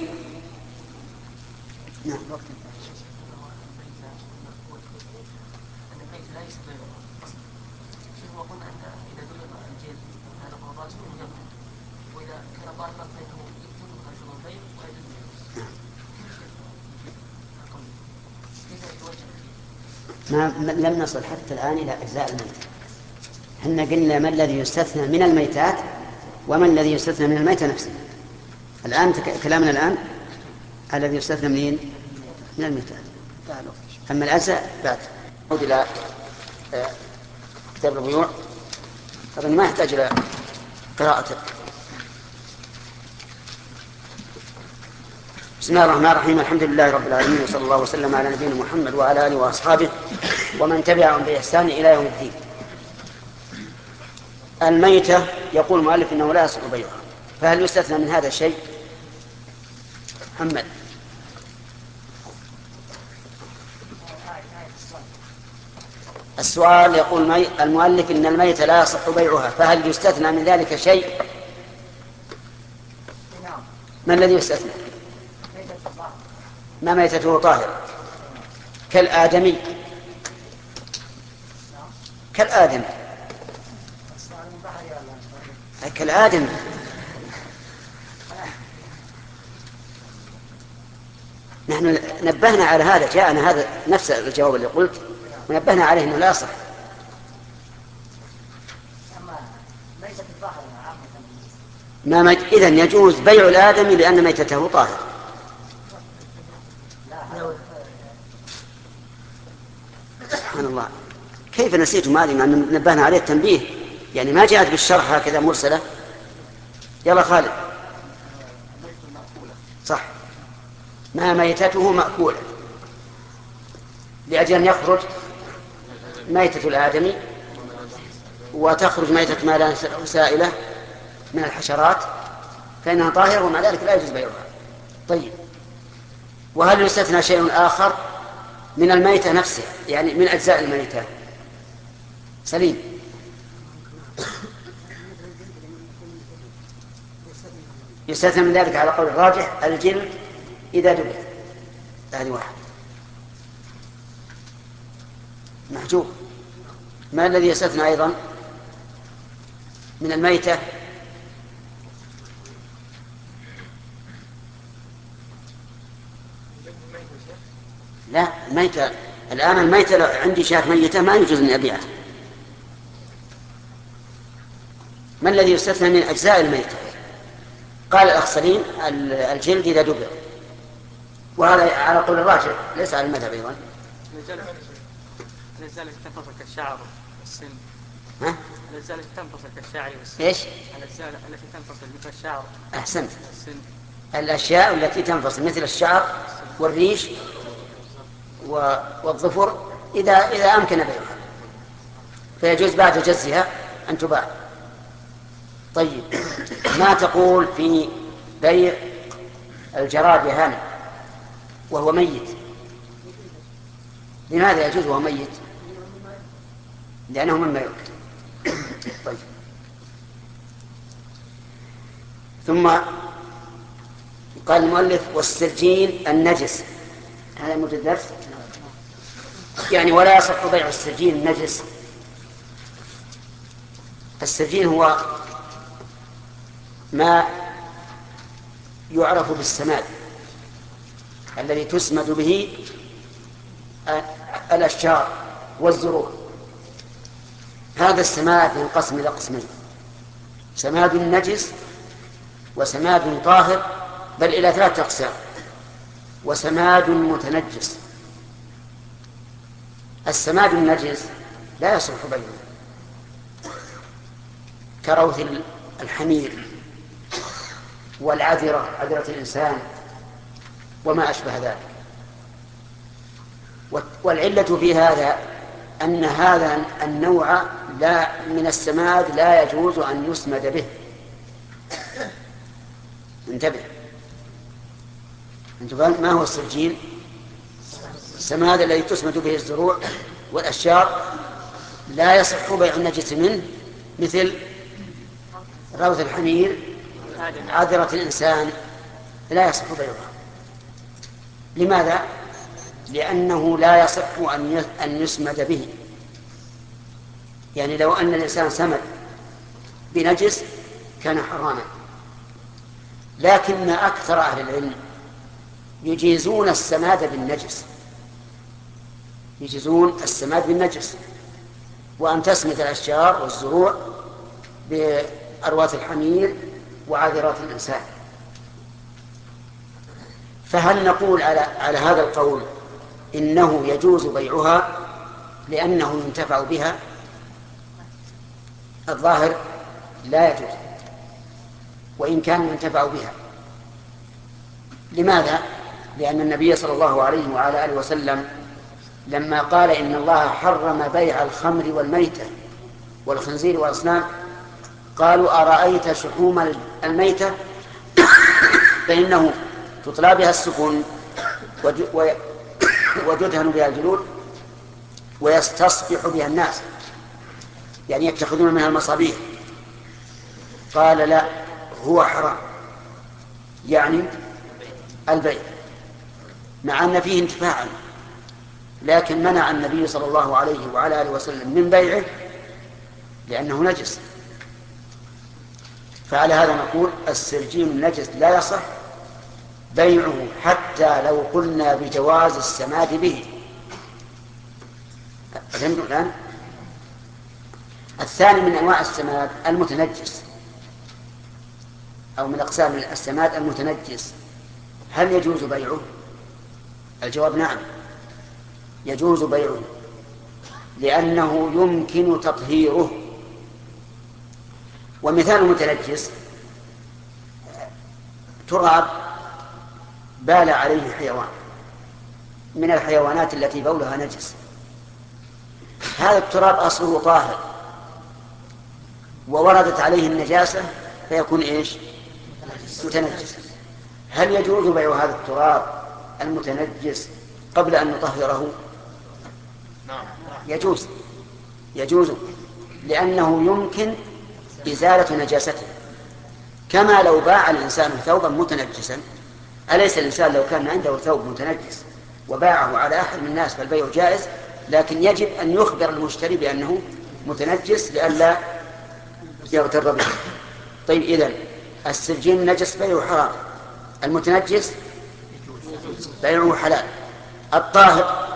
نعم. ما لم نصل حتى الآن إلى أجزاء الميت. احنا قلنا ما الذي يستثنى من الميتات وما الذي يستثنى من الميتة نفسه. الآن كلامنا الآن الذي يستثنى منين؟ من الميتات. أما الأجزاء بعد. نعود إلى كتاب البيوع. طبعا ما يحتاج إلى قراءته. بسم الله الرحمن الرحيم. الحمد لله رب العالمين، وصلى الله وسلم على نبينا محمد وعلى آله وأصحابه ومن تبعهم بإحسان إلى يوم الدين. الميتة يقول المؤلف إنه لا يصح بيعها، فهل يستثنى من هذا الشيء؟ محمد. السؤال يقول المؤلف إن الميتة لا يصح بيعها، فهل يستثنى من ذلك شيء؟ ما الذي يستثنى؟ ما ميتته طاهرة كالآدمي كالآدمي كالآدمي نحن نبهنا على هذا، جاءنا هذا نفس الجواب اللي قلت ونبهنا عليه أنه لا يصح. ما ميت إذن يجوز بيع الآدمي لأن ميتته طاهرة. سبحان الله، كيف نسيتم هذه مع أن نبهنا عليه التنبيه؟ يعني ما جاءت بالشرح هكذا مرسلة. يلا خالد. صح، ما ميتته مأكولة لأجل أن يخرج ميتة الآدمي وتخرج ميتة ما لا سائلة من الحشرات فإنها طاهرة، ومع ذلك لا يجوز بيعها. طيب، وهل يستثنى شيء آخر من الميتة نفسها، يعني من أجزاء الميتة؟ سليم. يستثنى من ذلك على قول الراجح الجلد إذا دبل. هذه واحد محجوب. ما الذي يستثنى أيضا من الميتة؟ لا، الميتة الآن الميتة عندي شاة ميتة ما يجوز أن أبيعها، ما الذي يستثنى من أجزاء الميتة؟ قال الأخصرين الجلد إذا دبر، وهذا على قول الراجح ليس على المذهب أيضا. الأجزاء التي تنفصل كالشعر والسن. ها؟ الأجزاء التي تنفصل كالشعر والسن. إيش؟ الأجزاء التي تنفصل مثل الشعر. أحسنت. والسن. الأشياء التي تنفصل مثل الشعر والريش والظفر إذا إذا أمكن بيعها فيجوز بعد جزها أن تباع. طيب، ما تقول في بيع الجراد يا هاني وهو ميت؟ لماذا يجوز وهو ميت؟ لأنه مما يؤكل. طيب، ثم قال المؤلف والسرجين النجس. هذا موجود الدرس يعني ولا يصح بيع السرجين النجس. السرجين هو ما يعرف بالسماد الذي تسمد به الأشجار والزروع. هذا السماد ينقسم إلى قسمين: سماد نجس وسماد طاهر، بل إلى ثلاثة أقسام: وسماد متنجس. السماد النجس لا يصلح بيعه كروث الحمير والعذرة، عذرة الإنسان وما أشبه ذلك. والعلة في هذا أن هذا النوع لا من السماد لا يجوز أن يسمد به. انتبه، انتبه، ما هو السرجين؟ السماد الذي تسمد به الزروع والأشجار لا يصح بيع النجس منه، مثل روث الحمير، عذرة الإنسان، لا يصح بيعها. لماذا؟ لأنه لا يصح أن يسمد به. يعني لو أن الإنسان سمد بنجس كان حراما، لكن أكثر أهل العلم يجيزون السماد بالنجس، يجيزون السماد بالنجس، وأن تسمد الأشجار والزروع بأرواث الحمير وعذرات الإنسان. فهل نقول على, على هذا القول إنه يجوز بيعها لأنه ينتفع بها؟ الظاهر لا يجوز، وإن كان ينتفع بها. لماذا؟ لأن النبي صلى الله عليه وعلى آله وسلم لما قال إن الله حرم بيع الخمر والميتة والخنزير والأصنام، قالوا أرأيت شحوم الميتة فإنه تطلى بها السفن ويدهن بها الجلود ويستصبح بها الناس، يعني يتخذون منها المصابيح. قال لا، هو حرام، يعني البيع، مع أن فيه انتفاعا، لكن منع النبي صلى الله عليه وعلى آله وسلم من بيعه لأنه نجس. فعلى هذا نقول السرجين النجس لا يصح بيعه حتى لو قلنا بجواز السماد به. فهمتم الآن؟ الثاني من أنواع السماد المتنجس، أو من أقسام السماد المتنجس. هل يجوز بيعه؟ الجواب نعم، يجوز بيعه، لأنه يمكن تطهيره. ومثال المتنجس تراب بال عليه حيوان من الحيوانات التي بولها نجس، هذا التراب أصله طاهر ووردت عليه النجاسة فيكون إيش؟ متنجس. هل يجوز بيع هذا التراب المتنجس قبل أن نطهره؟ يجوز، يجوز، لأنه يمكن إزالة نجاسته. كما لو باع الإنسان ثوبا متنجسا، أليس الإنسان لو كان عنده ثوب متنجس وباعه على أحد من الناس فالبيع جائز، لكن يجب أن يخبر المشتري بأنه متنجس لئلا يغتر به. طيب، إذن السرجين النجس بيعه حرام، المتنجس بيعه حلال، الطاهر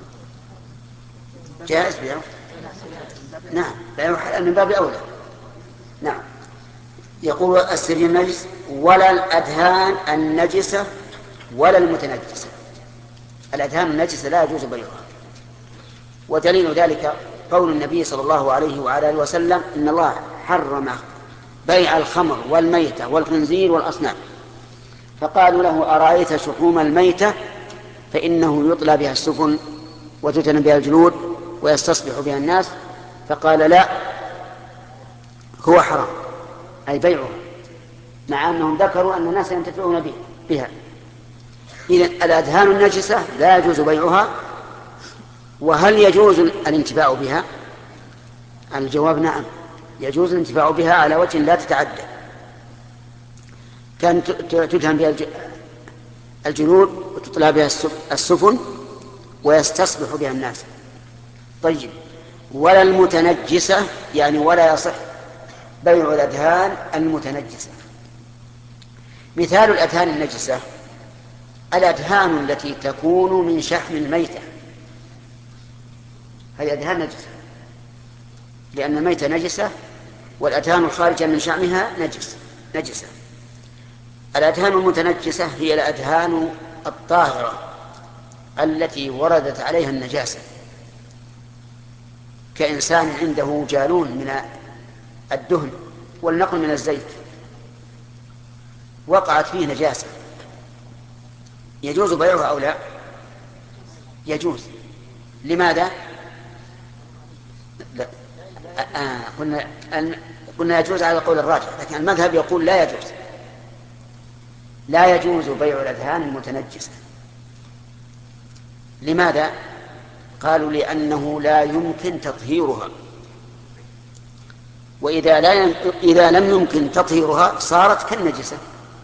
جائز بيعه؟ نعم، بيعه حلال من باب أولى، نعم. يقول السرير النجس ولا الأدهان النجسة ولا المتنجسة. الأدهان النجسة لا يجوز بيعها، ودليل ذلك قول النبي صلى الله عليه وعلى آله وسلم إن الله حرم بيع الخمر والميتة والخنزير والأصنام، فقالوا له أرأيت شحوم الميتة فإنه يطلى بها السفن وتتن بها الجلود ويستصبح بها الناس، فقال لا هو حرام أي بيعها، مع أنهم ذكروا أن الناس ينتفعون بها. إذن الأدهان النجسة لا يجوز بيعها. وهل يجوز الانتفاع بها؟ الجواب نعم، يجوز الانتفاع بها على وجه لا تتعدى. كان تدهن بها الجلود وتطلع بها السفن ويستصبح بها الناس. طيب، ولا المتنجسة يعني ولا يصح بيع الأدهان المتنجسة. مثال الأدهان النجسة الأدهان التي تكون من شحم الميتة، هذه أدهان نجسة، لأن الميتة نجسة والأدهان الخارجة من شحمها نجس نجسة. الأدهان المتنجسة هي الأدهان الطاهرة التي وردت عليها النجاسة، كإنسان عنده جالون من الدهن والنقل من الزيت وقعت فيه نجاسة، يجوز بيعها أو لا؟ يجوز. لماذا؟ لا. آه. قلنا قلنا يجوز على القول الراجح، لكن المذهب يقول لا يجوز، لا يجوز بيع الأدهان المتنجسة. لماذا؟ قالوا لأنه لا يمكن تطهيرها، وإذا لا ين... إذا لم يمكن تطهيرها صارت كالنجسة.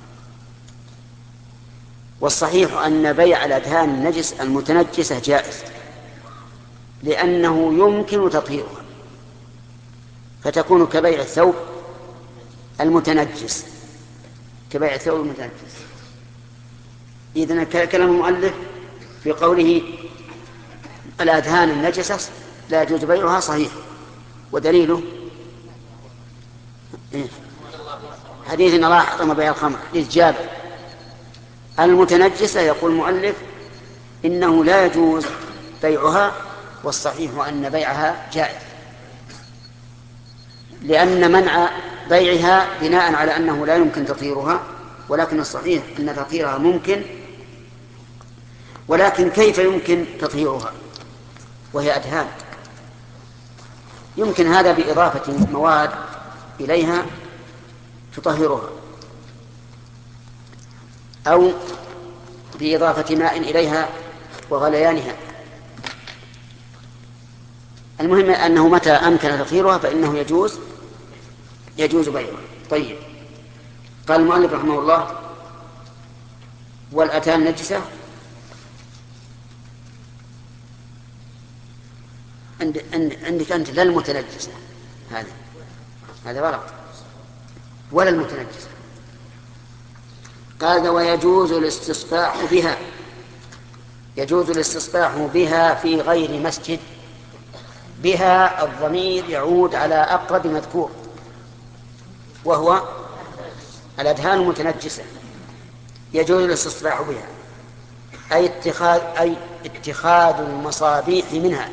والصحيح أن بيع الأدهان النجس المتنجسة جائز، لأنه يمكن تطهيرها، فتكون كبيع الثوب المتنجس كبيع الثوب المتنجس. إذن كلام المؤلف في قوله الأدهان النجسة لا يجوز بيعها صحيح، ودليله حديث إن الله حرم بيع الخمر، حديث جابر. المتنجسة يقول المؤلف إنه لا يجوز بيعها، والصحيح أن بيعها جائز، لأن منع بيعها بناء على أنه لا يمكن تطهيرها، ولكن الصحيح أن تطهيرها ممكن. ولكن كيف يمكن تطهيرها وهي أدهان؟ يمكن هذا بإضافة مواد إليها تطهرها، أو بإضافة ماء إليها وغليانها. المهم أنه متى أمكن تطهيرها فإنه يجوز يجوز بيعها. طيب، قال المؤلف رحمه الله والأدهان نجسة. عند عندك أنت لا المتنجسة، هذا هذا غلط، ولا المتنجسة. قال ويجوز الاستصباح بها، يجوز الاستصباح بها في غير مسجد. بها الضمير يعود على أقرب مذكور وهو الأدهان المتنجسة، يجوز الاستصباح بها أي اتخاذ أي اتخاذ المصابيح منها.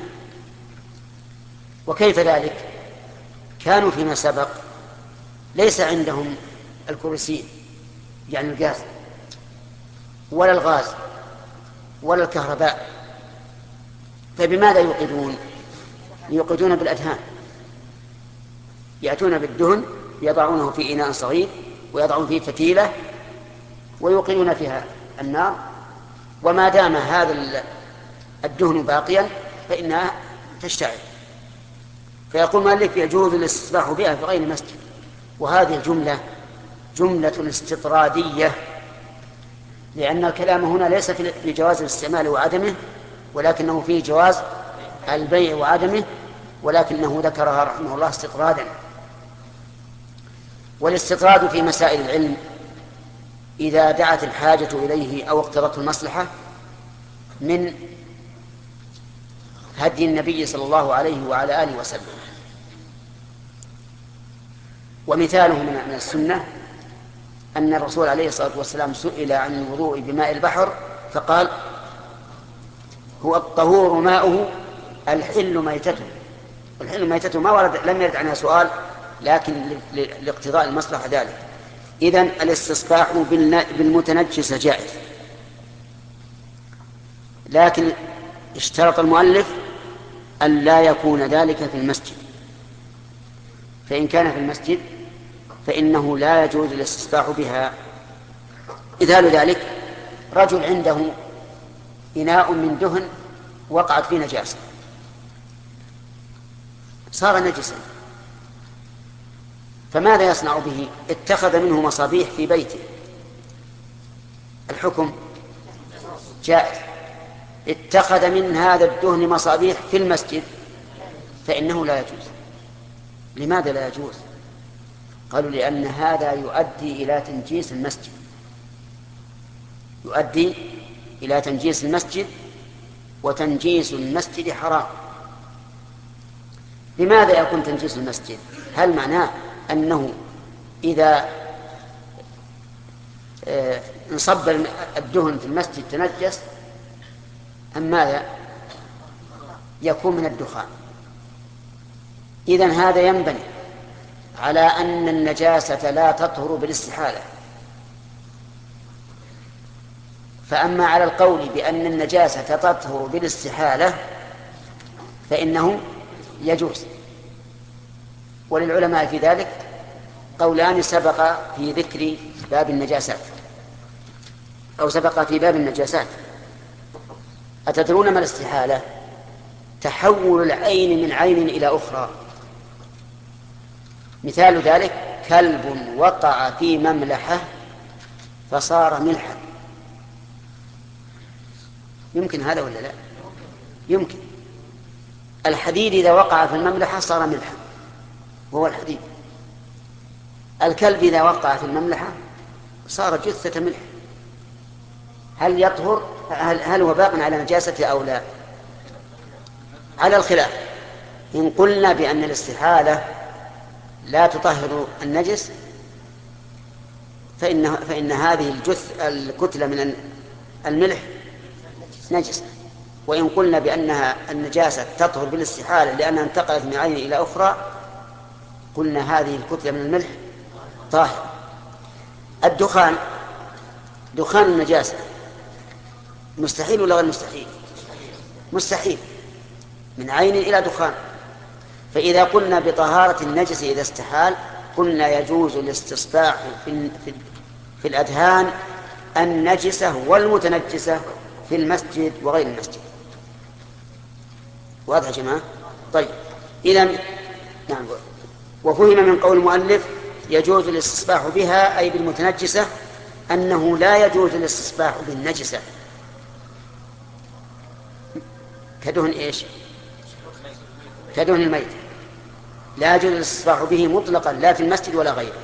وكيف ذلك؟ كانوا فيما سبق ليس عندهم الكرسي يعني الغاز ولا الغاز ولا الكهرباء، فبماذا يوقدون؟ يوقدون بالأدهان، يأتون بالدهن يضعونه في إناء صغير ويضعون فيه فتيلة ويوقدون فيها النار، وما دام هذا الدهن باقيا فإنها تشتعل. فيقول مالك يجوز الاستصباح بها في غير مسجد. وهذه الجملة جملة استطرادية، لأن الكلام هنا ليس في جواز الاستعمال وعدمه، ولكنه في جواز البيع وعدمه، ولكنه ذكرها رحمه الله استطرادا. والاستطراد في مسائل العلم إذا دعت الحاجة إليه أو اقتضته المصلحة من هدي النبي صلى الله عليه وعلى آله وسلم. ومثاله من السنة أن الرسول عليه الصلاة والسلام سئل عن الوضوء بماء البحر فقال هو الطهور ماؤه الحل ميتته. الحل ميتته ما ورد، لم يرد عنها سؤال، لكن لاقتضاء المصلحة ذلك. إذن الاستصباح بالمتنجس جائز، لكن اشترط المؤلف أن لا يكون ذلك في المسجد، فإن كان في المسجد فإنه لا يجوز الاستصباح بها. مثال ذلك رجل عنده إناء من دهن وقعت فيه نجاسة صار نجسا، فماذا يصنع به؟ اتخذ منه مصابيح في بيته، الحكم جائز. اتخذ من هذا الدهن مصابيح في المسجد فإنه لا يجوز. لماذا لا يجوز؟ قالوا لأن هذا يؤدي إلى تنجيس المسجد، يؤدي إلى تنجيس المسجد، وتنجيس المسجد حرام. لماذا يكون تنجيس المسجد؟ هل معناه أنه إذا انصب الدهن في المسجد تنجس، أم ماذا؟ يكون من الدخان. إذن هذا ينبني على أن النجاسة لا تطهر بالاستحالة. فأما على القول بأن النجاسة تطهر بالاستحالة فإنه يجوز. وللعلماء في ذلك قولان سبق في ذكر باب النجاسات، أو سبق في باب النجاسات. أتدرون ما الاستحالة؟ تحول العين من عين إلى أخرى. مثال ذلك كلب وقع في مملحة فصار ملحا. يمكن هذا ولا لا؟ يمكن. الحديد إذا وقع في المملحة صار ملحا، وهو الحديد. الكلب إذا وقع في المملحة صار جثة ملح. هل يطهر؟ هل هو باق على نجاسته أو لا؟ على الخلاف. إن قلنا بأن الاستحالة لا تطهر النجس فإن, فإن هذه الجث الكتلة من الملح نجس. وإن قلنا بأنها النجاسة تطهر بالاستحالة لأنها انتقلت من عين إلى أخرى قلنا هذه الكتلة من الملح طاهر. الدخان، دخان النجاسة مستحيل ولا غير مستحيل؟ مستحيل، من عين إلى دخان. فإذا قلنا بطهارة النجس إذا استحال قلنا يجوز الاستصباح في, في, في الأدهان النجسة والمتنجسة في المسجد وغير المسجد. واضح يا جماعة؟ طيب، إذن نعم. وفهم من قول المؤلف يجوز الاستصباح بها أي بالمتنجسة أنه لا يجوز الاستصباح بالنجسة كدهن إيش؟ كدهن الميت. لا يجوز الاستصباح به مطلقا لا في المسجد ولا غيره.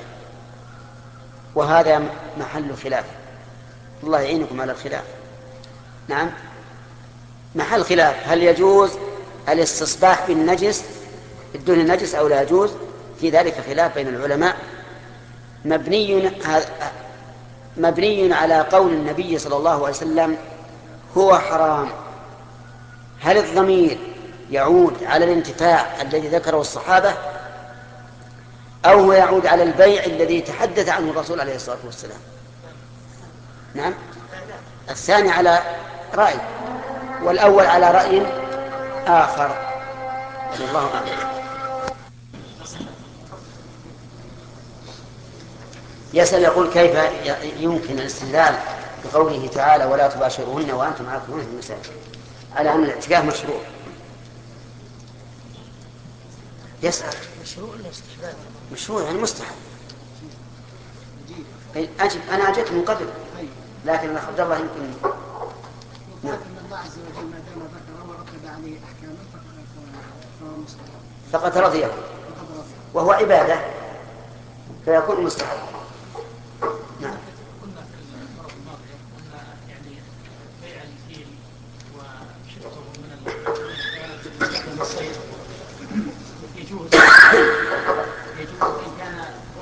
وهذا محل خلاف، الله يعينكم على الخلاف. نعم، محل خلاف، هل يجوز الاستصباح بالنجس بالدهن النجس أو لا يجوز؟ في ذلك خلاف بين العلماء مبني مبني على قول النبي صلى الله عليه وسلم هو حرام. هل الضمير يعود على الانتفاع الذي ذكره الصحابة أو هو يعود على البيع الذي تحدث عنه الرسول عليه الصلاة والسلام؟ نعم، الثاني على رأي والأول على رأي آخر. الله أعلم. يسأل يقول كيف يمكن الاستدلال بقوله تعالى ولا تباشرون وأنتم عاكفون في المساجد على أن الاعتكاف مشروع؟ يسأل مشروع ولا استحباب؟ مشروع يعني مستحب. أجب أنا أجبت من قبل، لكن عبد الله يمكن نعم. الله عز وجل ما دام ذكر ورتب عليه أحكاما فهو مستحب، فقد رضيه وهو عبادة فيكون مستحب. نعم. قلنا في المرة الماضية أن يعني بيع الفيل وشفته من الصيد يجوز يجوز إن كان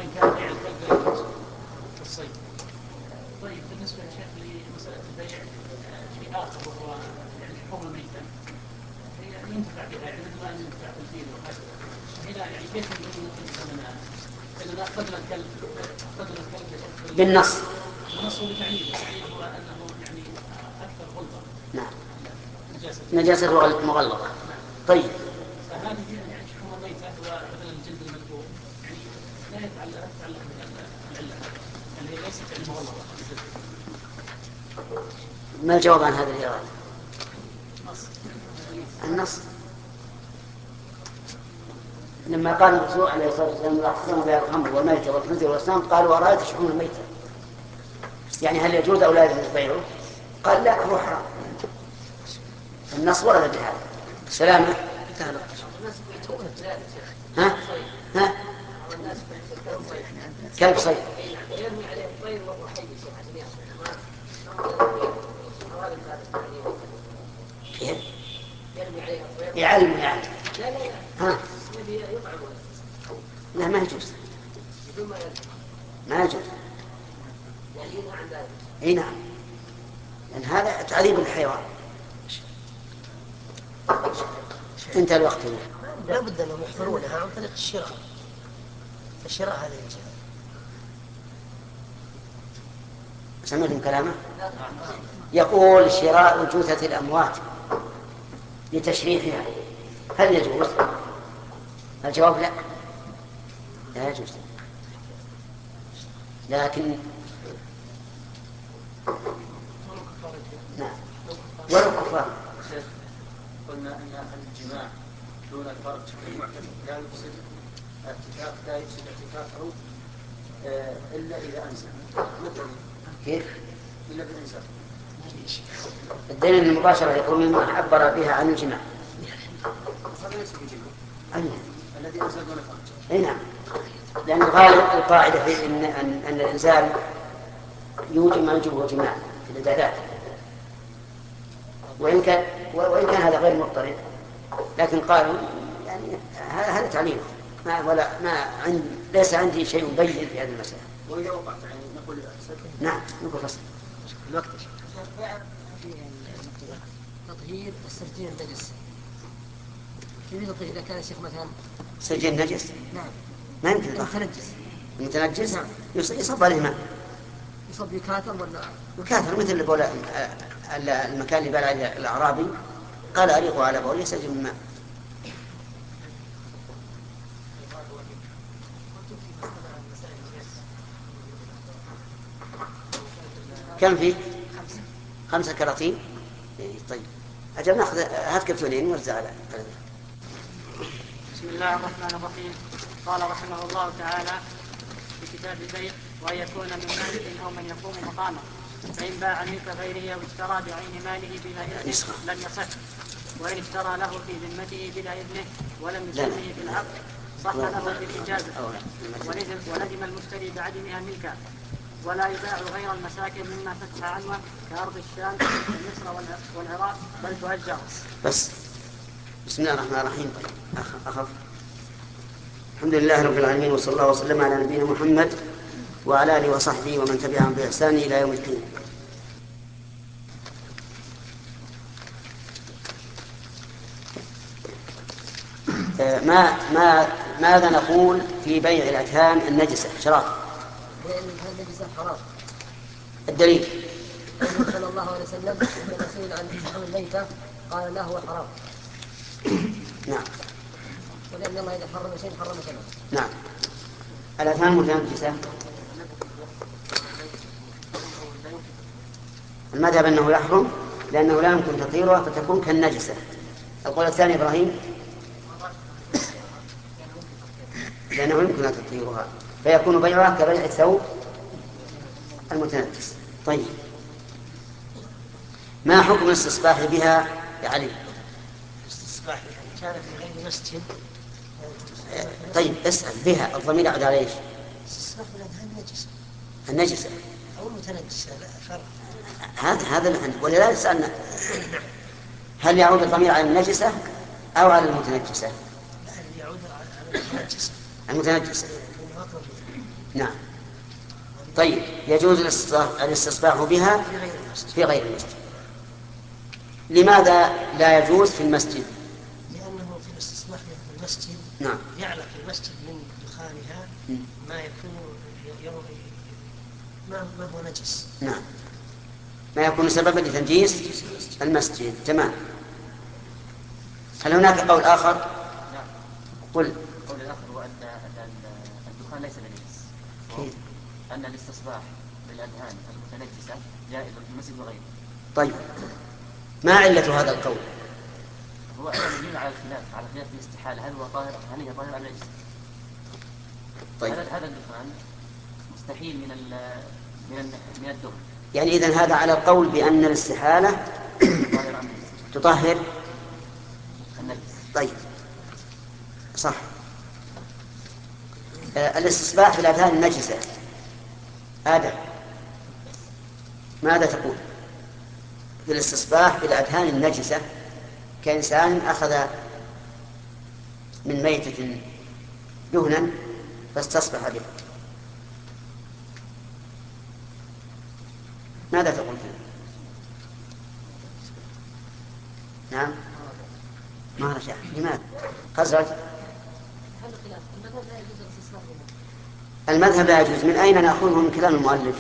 آخر وهو يعني حكم الميتة ينتفع بها يعني مثل ما ينتفع في الفيل وهكذا. هنا يعني كيف يمكن أن أننا أخذنا الكلب أخذنا الكلب بالنص. النص بالتعليل، التعليل هو أنه يعني أكثر غلظة. نعم. نجاسة. نجاسة مغلظة. طيب. فهذه يعني حكم الميتة ومثلا الجلد المذبوح يعني لا يتعلق يتعلق بالعلة اللي هي ليست يعني مغلظة. ما الجواب عن هذا الإيراد؟ النص لما قال الرسول عليه الصلاة والسلام لا تحرموا بها الخمر والميتة والخنزير والأصنام قالوا أرأيت شحوم الميتة، يعني هل يجوز أو لا يجوز بيعه؟ قال لا هو حرام. النص ورد بهذا. سلامة. ها ها كلب صيد يرمي عليه الطير وهو حي يعلم يعني. لا لا لا ها يبي يطعم لا ما يجوز بدون ما يلزم ما يجوز. يعني ينهى عن ذلك. اي نعم لأن هذا تعذيب الحيوان. انتهى الوقت. لا بد أنهم يحضرونها عن طريق الشراء. الشراء هذا يجب. سمعتم كلامه؟ يقول شراء جثث الأموات لتشريحها هل يجوز؟ الجواب لا لا يجوز. لكن نعم ولو كفار. قلنا أن الجماع دون الفرج لا يفسد اعتكاف لا يفسد اعتكافه إلا إذا أنزل. كيف؟ إلا بالإنزال. الدليل المباشرة يقول مما عبر بها عن الجماع. هذا ليس بجماع. الذي أنزل دون الفرج. أي نعم. لأن غالب القاعدة في إن, أن, أن الإنزال يوجب ما يوجبه جماع في العبادات. وإن كان وإن كان هذا غير مضطرد لكن قالوا يعني هذا تعليل ما ولا ما عند ليس عندي شيء مبين في هذه المسألة. وإذا وقعت يعني نقول نعم نقول فصل الوقت تطهير السرجين النجس. كيف يطهير إذا كان الشيخ مثلا سرجين نجس؟ نعم ما يمكن المتنجس. المتنجس نعم. يصب عليه ماء. يصب بكاثر ولا وكاثر مثل اللي بقول المكان اللي بال عليه الأعرابي قال أريقوا على بول يسجل من ماء. كم فيه؟ خمسة كراتين. طيب أجل نأخذ هات كرتونين ونرجع على بسم الله الرحمن الرحيم. قال رحمه الله تعالى في كتاب البيع وأن يكون من مالك أو من يقوم مقامه، فإن باع ملك غيره أو اشترى بعين ماله بلا إذنه لم يصح، وإن اشترى له في ذمته بلا إذنه ولم يسمه في العقد صح له بالإجازة ولزم المشتري بعدمها ملكا. ولا يباع غير المساكن مما فتح عنه كأرض الشام ومصر والعراق بل تؤجر. بس بسم الله الرحمن الرحيم. أخف الحمد لله رب العالمين وصلى الله وسلم على نبينا محمد وعلى آله وصحبه ومن تبعهم بإحسان إلى يوم الدين. ما ما ماذا نقول في بيع الأكهان النجسة شراب؟ لأن النجسة حرام. الدليل صلى الله عليه وسلم لما سئل عن شحم الميتة قال لا هو حرام. نعم. ولأن الله إذا حرم شيء حرم كله. نعم. الأكهان متنجسة. المذهب أنه يحرم لأنه لا يمكن تطهيرها فتكون كالنجسة. القول الثاني إبراهيم لأنه يمكن تطهيرها فيكون بيعها كبيع الثوب المتنجس. طيب ما حكم الاستصباح بها يا علي؟ الاستصباح كان في غير مسجد. طيب اسأل بها الضمير يعود على ايش؟ الاستصباح بالأدهان النجسة. النجسة أو المتنجسة لا فرق. هذا هذا ولذلك سألنا هل يعود الضمير على النجسة أو على المتنجسة؟ لا يعود على المتنجسة. المتنجسة. نعم. طيب يجوز الاستصباح بها في غير المسجد. لماذا لا يجوز في المسجد؟ لأنه في الاستصلاح في المسجد نعم. يعلق المسجد من دخانها ما يكون يوم ما ما هو نجس. نعم، ما يكون سببا لتنجيس المسجد. تمام. هل هناك قول آخر؟ نعم. قل. القول الآخر هو أن الدخان ليس بنجس. كيف؟ أن الاستصباح بالأدهان المتنجسة جائز في المسجد وغيره. طيب، ما علة هذا القول؟ هو مبني على الخلاف على خلاف الاستحالة، هل هو طاهر هل هي طاهر أم نجس؟ طيب. هذا هذا الدخان مستحيل من ال من من الدخن. يعني إذن هذا على القول بأن الاستحالة تطهر النجس. طيب، صح. آه الاستصباح بالأذهان النجسة، آدم ماذا تقول في الاستصباح بالأذهان النجسة؟ كإنسان أخذ من ميتة دهنا فاستصبح به، ماذا تقول فيه؟ نعم، ما رجع. لماذا؟ خزرج. المذهب لا يجوز. من أين نأخذه من كلام المؤلف؟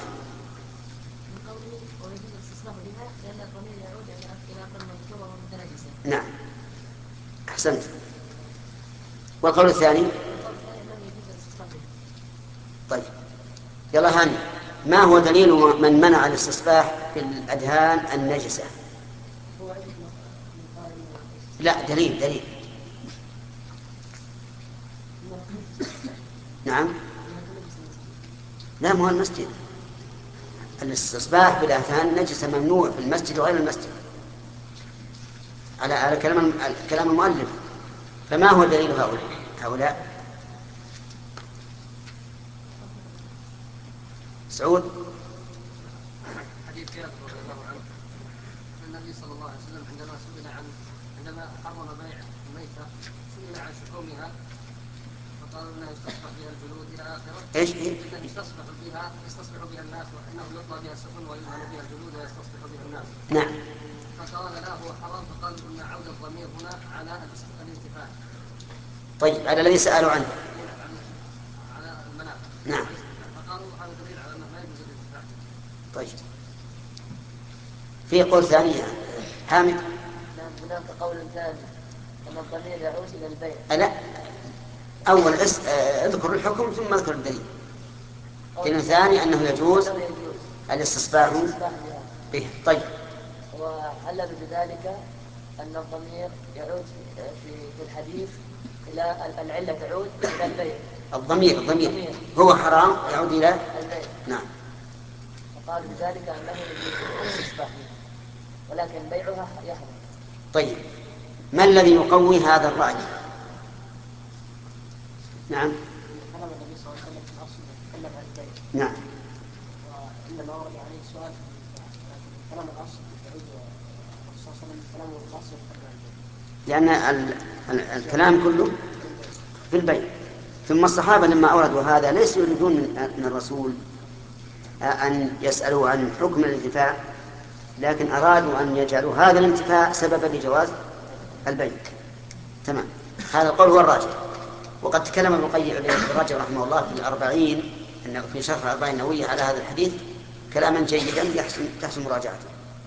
نعم، أحسنت. والقول الثاني؟ طيب، يلا هاني، ما هو دليل من منع الاستصباح بالأدهان النجسة؟ لا، دليل دليل نعم. لا، مو المسجد. الاستصباح بالأدهان النجسة ممنوع في المسجد وغير المسجد على على كلام كلام المؤلف. فما هو دليل هؤلاء هؤلاء سعود؟ حديث جابر رضي الله عنه النبي صلى الله عليه وسلم عندما سئل عن عندما حرم بيع الميتة سئل عن شحومها فقال انها يستصبح بها الجلود الى اخره. ايش؟ انه يستصبح بها يستصبح بها الناس وانه يطلى بها السفن ويدهن بها الجلود ويستصبح بها الناس. نعم. فقال لا هو حرام. فقال ان عود الضمير هنا على الانتفاع. طيب، على الذي سألوا عنه. على المنافع. نعم. فقالوا هذا دليل على انه لا يجوز الانتفاع. طيب، في قول ثاني حامد؟ نعم، هناك قول ثاني ان الضمير يعود الى البيع. لا، اول اس... اذكر الحكم ثم اذكر الدليل. دليل ثاني انه يجوز الاستصباح به. طيب، وعلل بذلك ان الضمير يعود في في الحديث الى العله تعود الى البيع. الضمير الضمير هو حرام يعود الى البيع. نعم. فقال بذلك انه يجوز الاستصباح ولكن بيعها يحرم. طيب، ما الذي يقوي هذا الرأي؟ نعم. كلام النبي صلى الله عليه وسلم في الاصل يتكلم عن البيع. نعم. وانما ورد عليه سؤال كلام الاصل يعود صلى الله عليه وسلم كلامه الاصل يتكلم عن البيع. لأن ال... ال... الكلام كله في البيع. ثم الصحابة لما أوردوا هذا ليسوا يريدون من الرسول أن يسألوا عن حكم الانتفاع، لكن أرادوا أن يجعلوا هذا الانتفاع سببا لجواز البيع. تمام، هذا القول هو الراجح. وقد تكلم ابن القيم الرجل رحمه الله في الأربعين أنه في شرح الأربعين النووية على هذا الحديث كلاما جيدا يحسن تحسن مراجعته.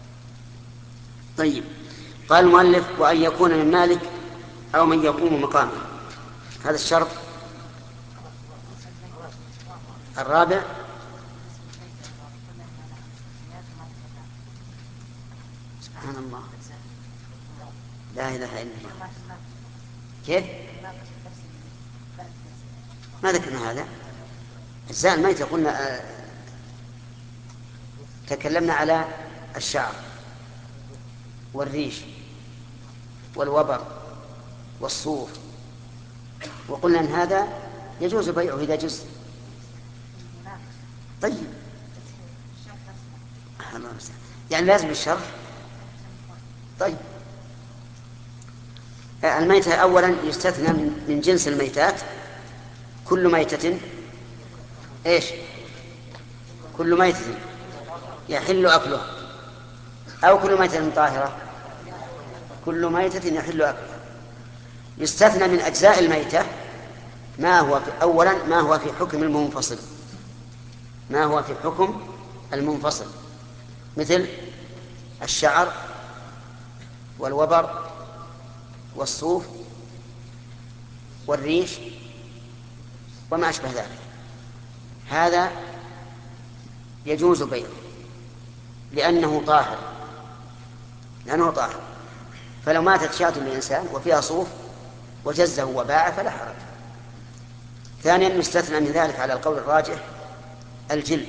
طيب، قال المؤلف وأن يكون من مالك أو من يقوم مقامه. هذا الشرط الرابع. سبحان الله، لا إله إلا الله. كيف؟ ما ذكرنا هذا. أجزاء الميتة قلنا آه تكلمنا على الشعر والريش والوبر والصوف، وقلنا أن هذا يجوز بيعه إذا جز. طيب، يعني لازم الشرح. طيب، الميتة أولا يستثنى من جنس الميتات كل ميتة إيش؟ كل ميتة يحل أكلها، أو كل ميتة طاهرة كل ميتة يحل أكلها. يستثنى من أجزاء الميتة ما هو في أولا ما هو في حكم المنفصل، ما هو في حكم المنفصل مثل الشعر والوبر والصوف والريش وما أشبه ذلك، هذا يجوز بيعه لأنه طاهر، لأنه طاهر. فلو ماتت شاة للإنسان وفيها صوف وجزه وباع فلا حرج. ثانيا يستثنى من ذلك على القول الراجح الجلد،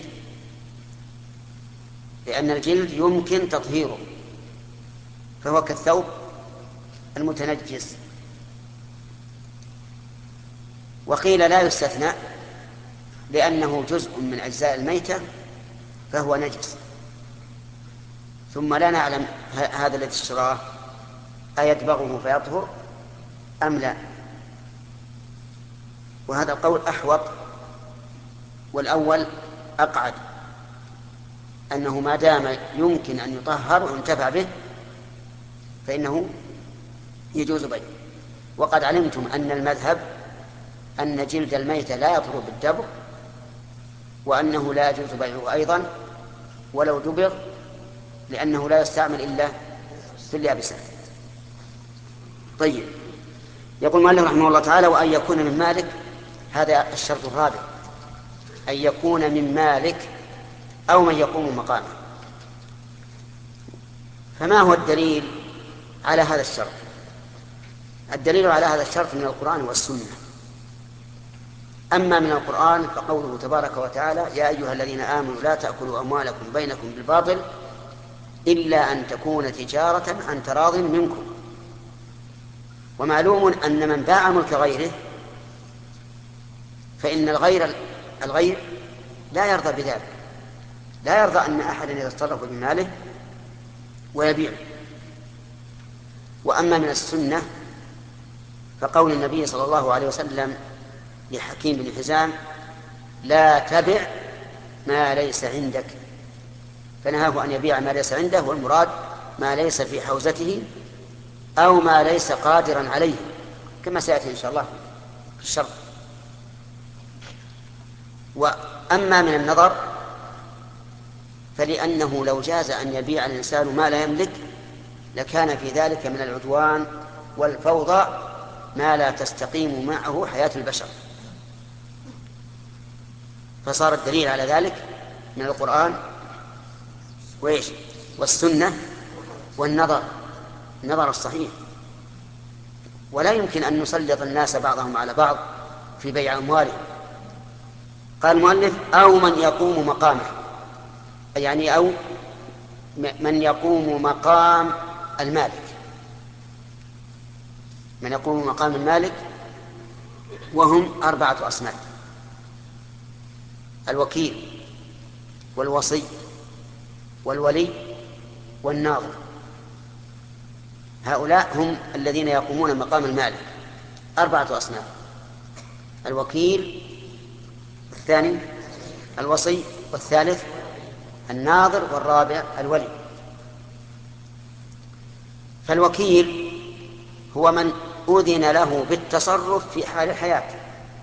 لأن الجلد يمكن تطهيره فهو كالثوب المتنجس. وقيل لا يستثنى لأنه جزء من أجزاء الميتة فهو نجس، ثم لا نعلم هذا الذي اشتراه أيدبغه فيطهر أم لا، وهذا القول أحوط والأول أقعد، أنه ما دام يمكن أن يطهر وينتفع به فإنه يجوز بيعه. وقد علمتم أن المذهب أن جلد الميتة لا يطهر بالدبغ، وأنه لا يجوز بيعه أيضا ولو دبغ، لأنه لا يستعمل إلا في اليابسة. طيب، يقول مالك رحمه الله تعالى: وأن يكون من مالك، هذا الشرط الرابع، أن يكون من مالك أو من يقوم مقامه. فما هو الدليل على هذا الشرط؟ الدليل على هذا الشرط من القرآن والسنة. أما من القرآن فقوله تبارك وتعالى: يا أيها الذين آمنوا لا تأكلوا أموالكم بينكم بالباطل إلا أن تكون تجارة عن تراض منكم. ومعلوم أن من باع ملك غيره فإن الغير الغير لا يرضى بذلك، لا يرضى أن أحدا يتصرف بماله ويبيعه. وأما من السنة فقول النبي صلى الله عليه وسلم لحكيم بن حزام: لا تبع ما ليس عندك، فنهاه أن يبيع ما ليس عنده، والمراد ما ليس في حوزته أو ما ليس قادرا عليه، كما سيأتي إن شاء الله في الشرط. وأما من النظر فلأنه لو جاز أن يبيع الإنسان ما لا يملك لكان في ذلك من العدوان والفوضى ما لا تستقيم معه حياة البشر، فصار الدليل على ذلك من القرآن وإيش والسنة والنظر، النظر الصحيح. ولا يمكن أن نسلط الناس بعضهم على بعض في بيع أموالهم. قال المؤلف: أو من يقوم مقامه، يعني أو من يقوم مقام المالك، من يقوم مقام المالك، وهم أربعة أصناف: الوكيل والوصي والولي والناظر. هؤلاء هم الذين يقومون مقام المالك، أربعة أصناف: الوكيل، والثاني الوصي، والثالث الناظر، والرابع الولي. فالوكيل هو من أذن له بالتصرف في حال الحياة،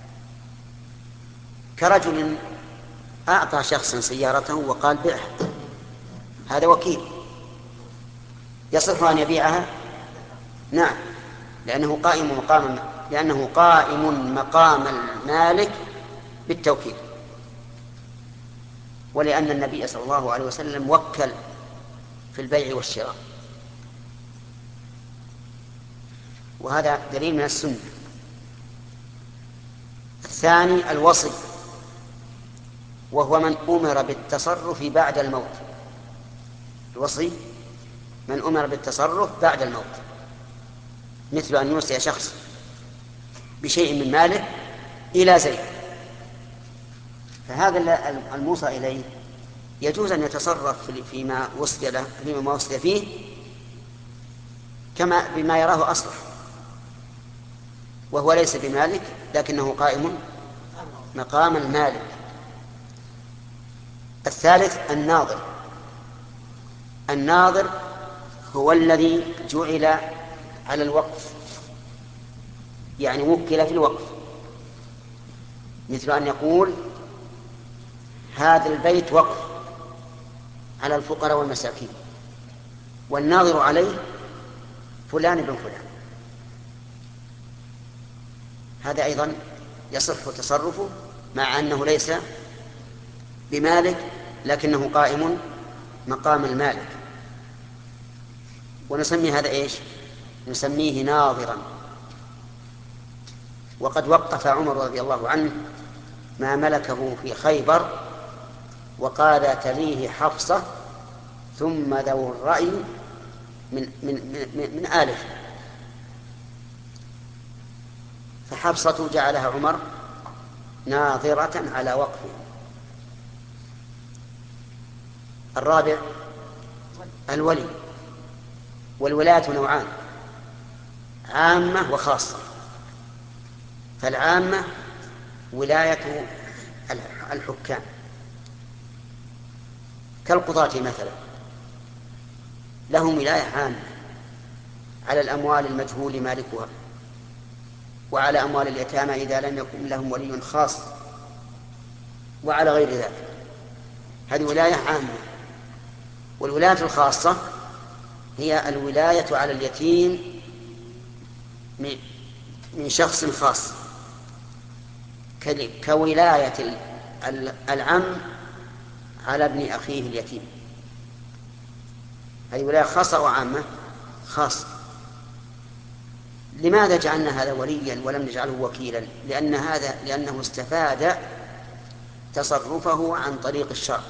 كرجل أعطى شخصا سيارته وقال: بيعها، هذا وكيل. يصح أن يبيعها؟ نعم، لأنه قائم مقام لأنه قائم مقام المالك بالتوكيل، ولأن النبي صلى الله عليه وسلم وكل في البيع والشراء، وهذا دليل من السنة. الثاني الوصي، وهو من أمر بالتصرف بعد الموت. الوصي من أمر بالتصرف بعد الموت، مثل أن يوصي شخص بشيء من ماله إلى زيد، فهذا الموصى إليه يجوز أن يتصرف فيما وصي له فيما وصي فيه كما بما يراه أصلح، وهو ليس بمالك لكنه قائم مقام المالك. الثالث الناظر، الناظر هو الذي جعل على الوقف، يعني وكل في الوقف، مثل أن يقول هذا البيت وقف على الفقراء والمساكين والناظر عليه فلان بن فلان، هذا أيضا يصح تصرفه مع أنه ليس بمالك لكنه قائم مقام المالك، ونسمي هذا إيش؟ نسميه ناظرا. وقد وقف عمر رضي الله عنه ما ملكه في خيبر وقال تليه حفصة ثم ذو الرأي من, من, من, من آله، فحفصة جعلها عمر ناظرة على وقفه. الرابع الولي، والولاية نوعان، عامة وخاصة. فالعامة ولاية الحكام كالقضاة مثلا، لهم ولاية عامة على الأموال المجهول مالكها، وعلى أموال اليتامى إذا لم يكن لهم ولي خاص، وعلى غير ذلك، هذه ولاية عامة. والولاية الخاصة هي الولاية على اليتيم من شخص خاص، كولاية العم على ابن أخيه اليتيم، هذه ولاية خاصة وعامة. خاصة. لماذا جعلنا هذا وليا ولم نجعله وكيلا؟ لأن هذا لأنه استفاد تصرفه عن طريق الشرع،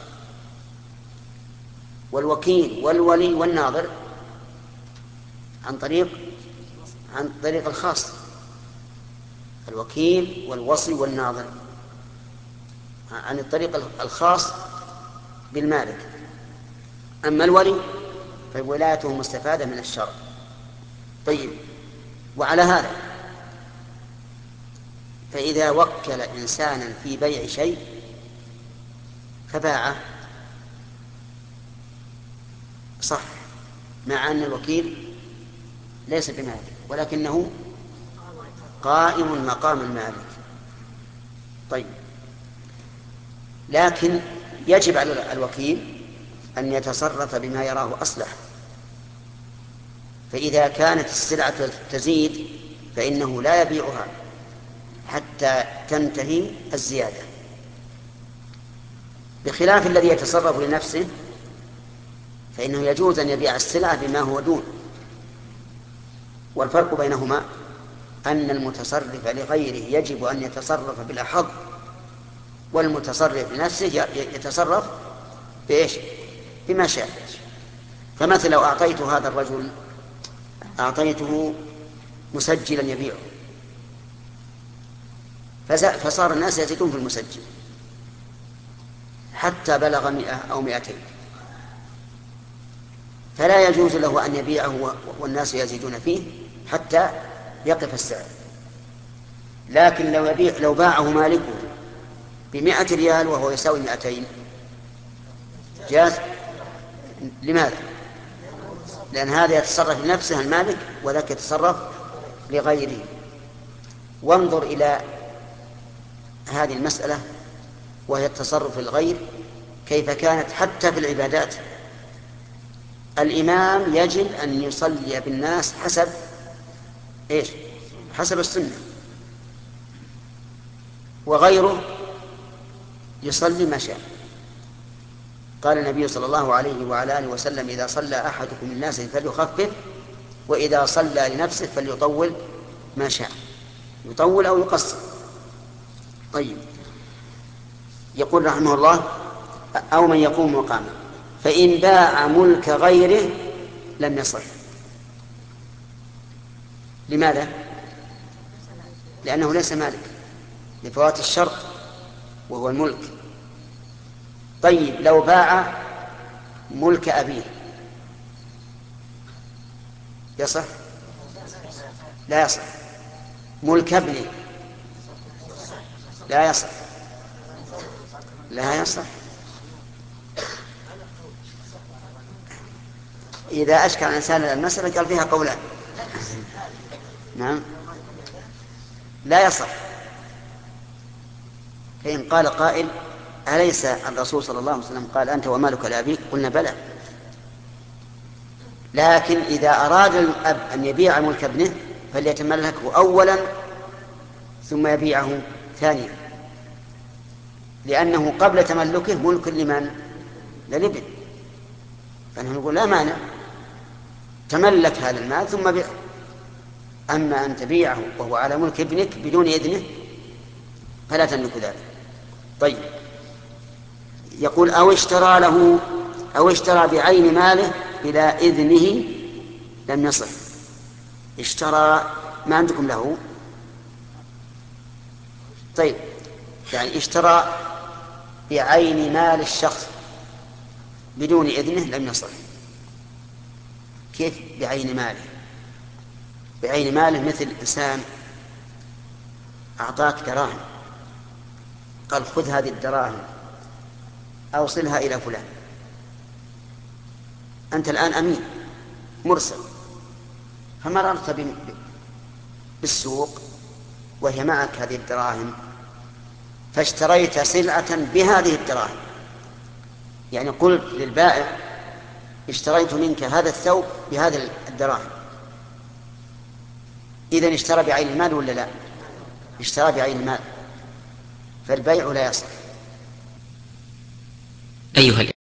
والوكيل والولي والناظر عن طريق عن طريق الخاص، الوكيل والوصي والناظر عن الطريق الخاص بالمالك. أما الولي فولايته مستفادة من الشرع. طيب، وعلى هذا فإذا وكل إنسانا في بيع شيء فباعه صح، مع أن الوكيل ليس بمالك ولكنه قائم مقام المالك. طيب، لكن يجب على الوكيل أن يتصرف بما يراه أصلح، فإذا كانت السلعة تزيد فإنه لا يبيعها حتى تنتهي الزيادة، بخلاف الذي يتصرف لنفسه فإنه يجوز أن يبيع السلعة بما هو دون. والفرق بينهما أن المتصرف لغيره يجب أن يتصرف بالأحظ، والمتصرف لنفسه يتصرف بإيش؟ بما شاء. فمثلا لو أعطيت هذا الرجل أعطيته مسجلا يبيعه، فصار الناس يزيدون في المسجل حتى بلغ مئة أو مئتين، فلا يجوز له أن يبيعه والناس يزيدون فيه حتى يقف السعر. لكن لو يبيع لو باعه مالكه بمئة ريال وهو يساوي مئتين جاز. لماذا؟ لأن هذا يتصرف لنفسه المالك وذاك يتصرف لغيره. وانظر إلى هذه المسألة وهي التصرف للغير كيف كانت حتى في العبادات. الإمام يجب أن يصلي بالناس حسب إيش؟ حسب السنة، وغيره يصلي ما شاء. قال النبي صلى الله عليه وعلى آله وسلم: إذا صلى أحدكم الناس فليخفف، وإذا صلى لنفسه فليطول ما شاء، يطول أو يقصر. طيب، يقول رحمه الله: أو من يقوم مقامه، فإن باع ملك غيره لم يصح. لماذا؟ لأنه ليس مالك لفوات الشرط وهو الملك. طيب، لو باع ملك أبيه يصح؟ لا يصح. ملك ابنه لا يصح. لا يصح. إذا أشكل الإنسان المسألة قال فيها قولان. نعم لا يصح. فإن قال قائل أليس الرسول صلى الله عليه وسلم قال أنت ومالك لأبيك؟ قلنا بلى، لكن إذا أراد الأب أن يبيع ملك ابنه فليتملكه أولا ثم يبيعه ثانيا، لأنه قبل تملكه ملك لمن؟ للابن. فنحن نقول لا مانع، تملك هذا المال ثم بيعه. أما أن تبيعه وهو على ملك ابنك بدون إذنه فلا تملك ذلك. طيب، يقول أو اشترى له أو اشترى بعين ماله بلا إذنه لم يصح. اشترى ما عندكم له؟ طيب، يعني اشترى بعين مال الشخص بدون إذنه لم يصح. كيف بعين ماله؟ بعين ماله مثل إنسان أعطاك دراهم قال خذ هذه الدراهم أوصلها إلى فلان، أنت الآن أمين مرسل، فمررت بالسوق وهي معك هذه الدراهم فاشتريت سلعة بهذه الدراهم، يعني قلت للبائع اشتريت منك هذا الثوب بهذه الدراهم، إذن اشترى بعين المال ولا لا؟ اشترى بعين المال، فالبيع لا يصح. أيها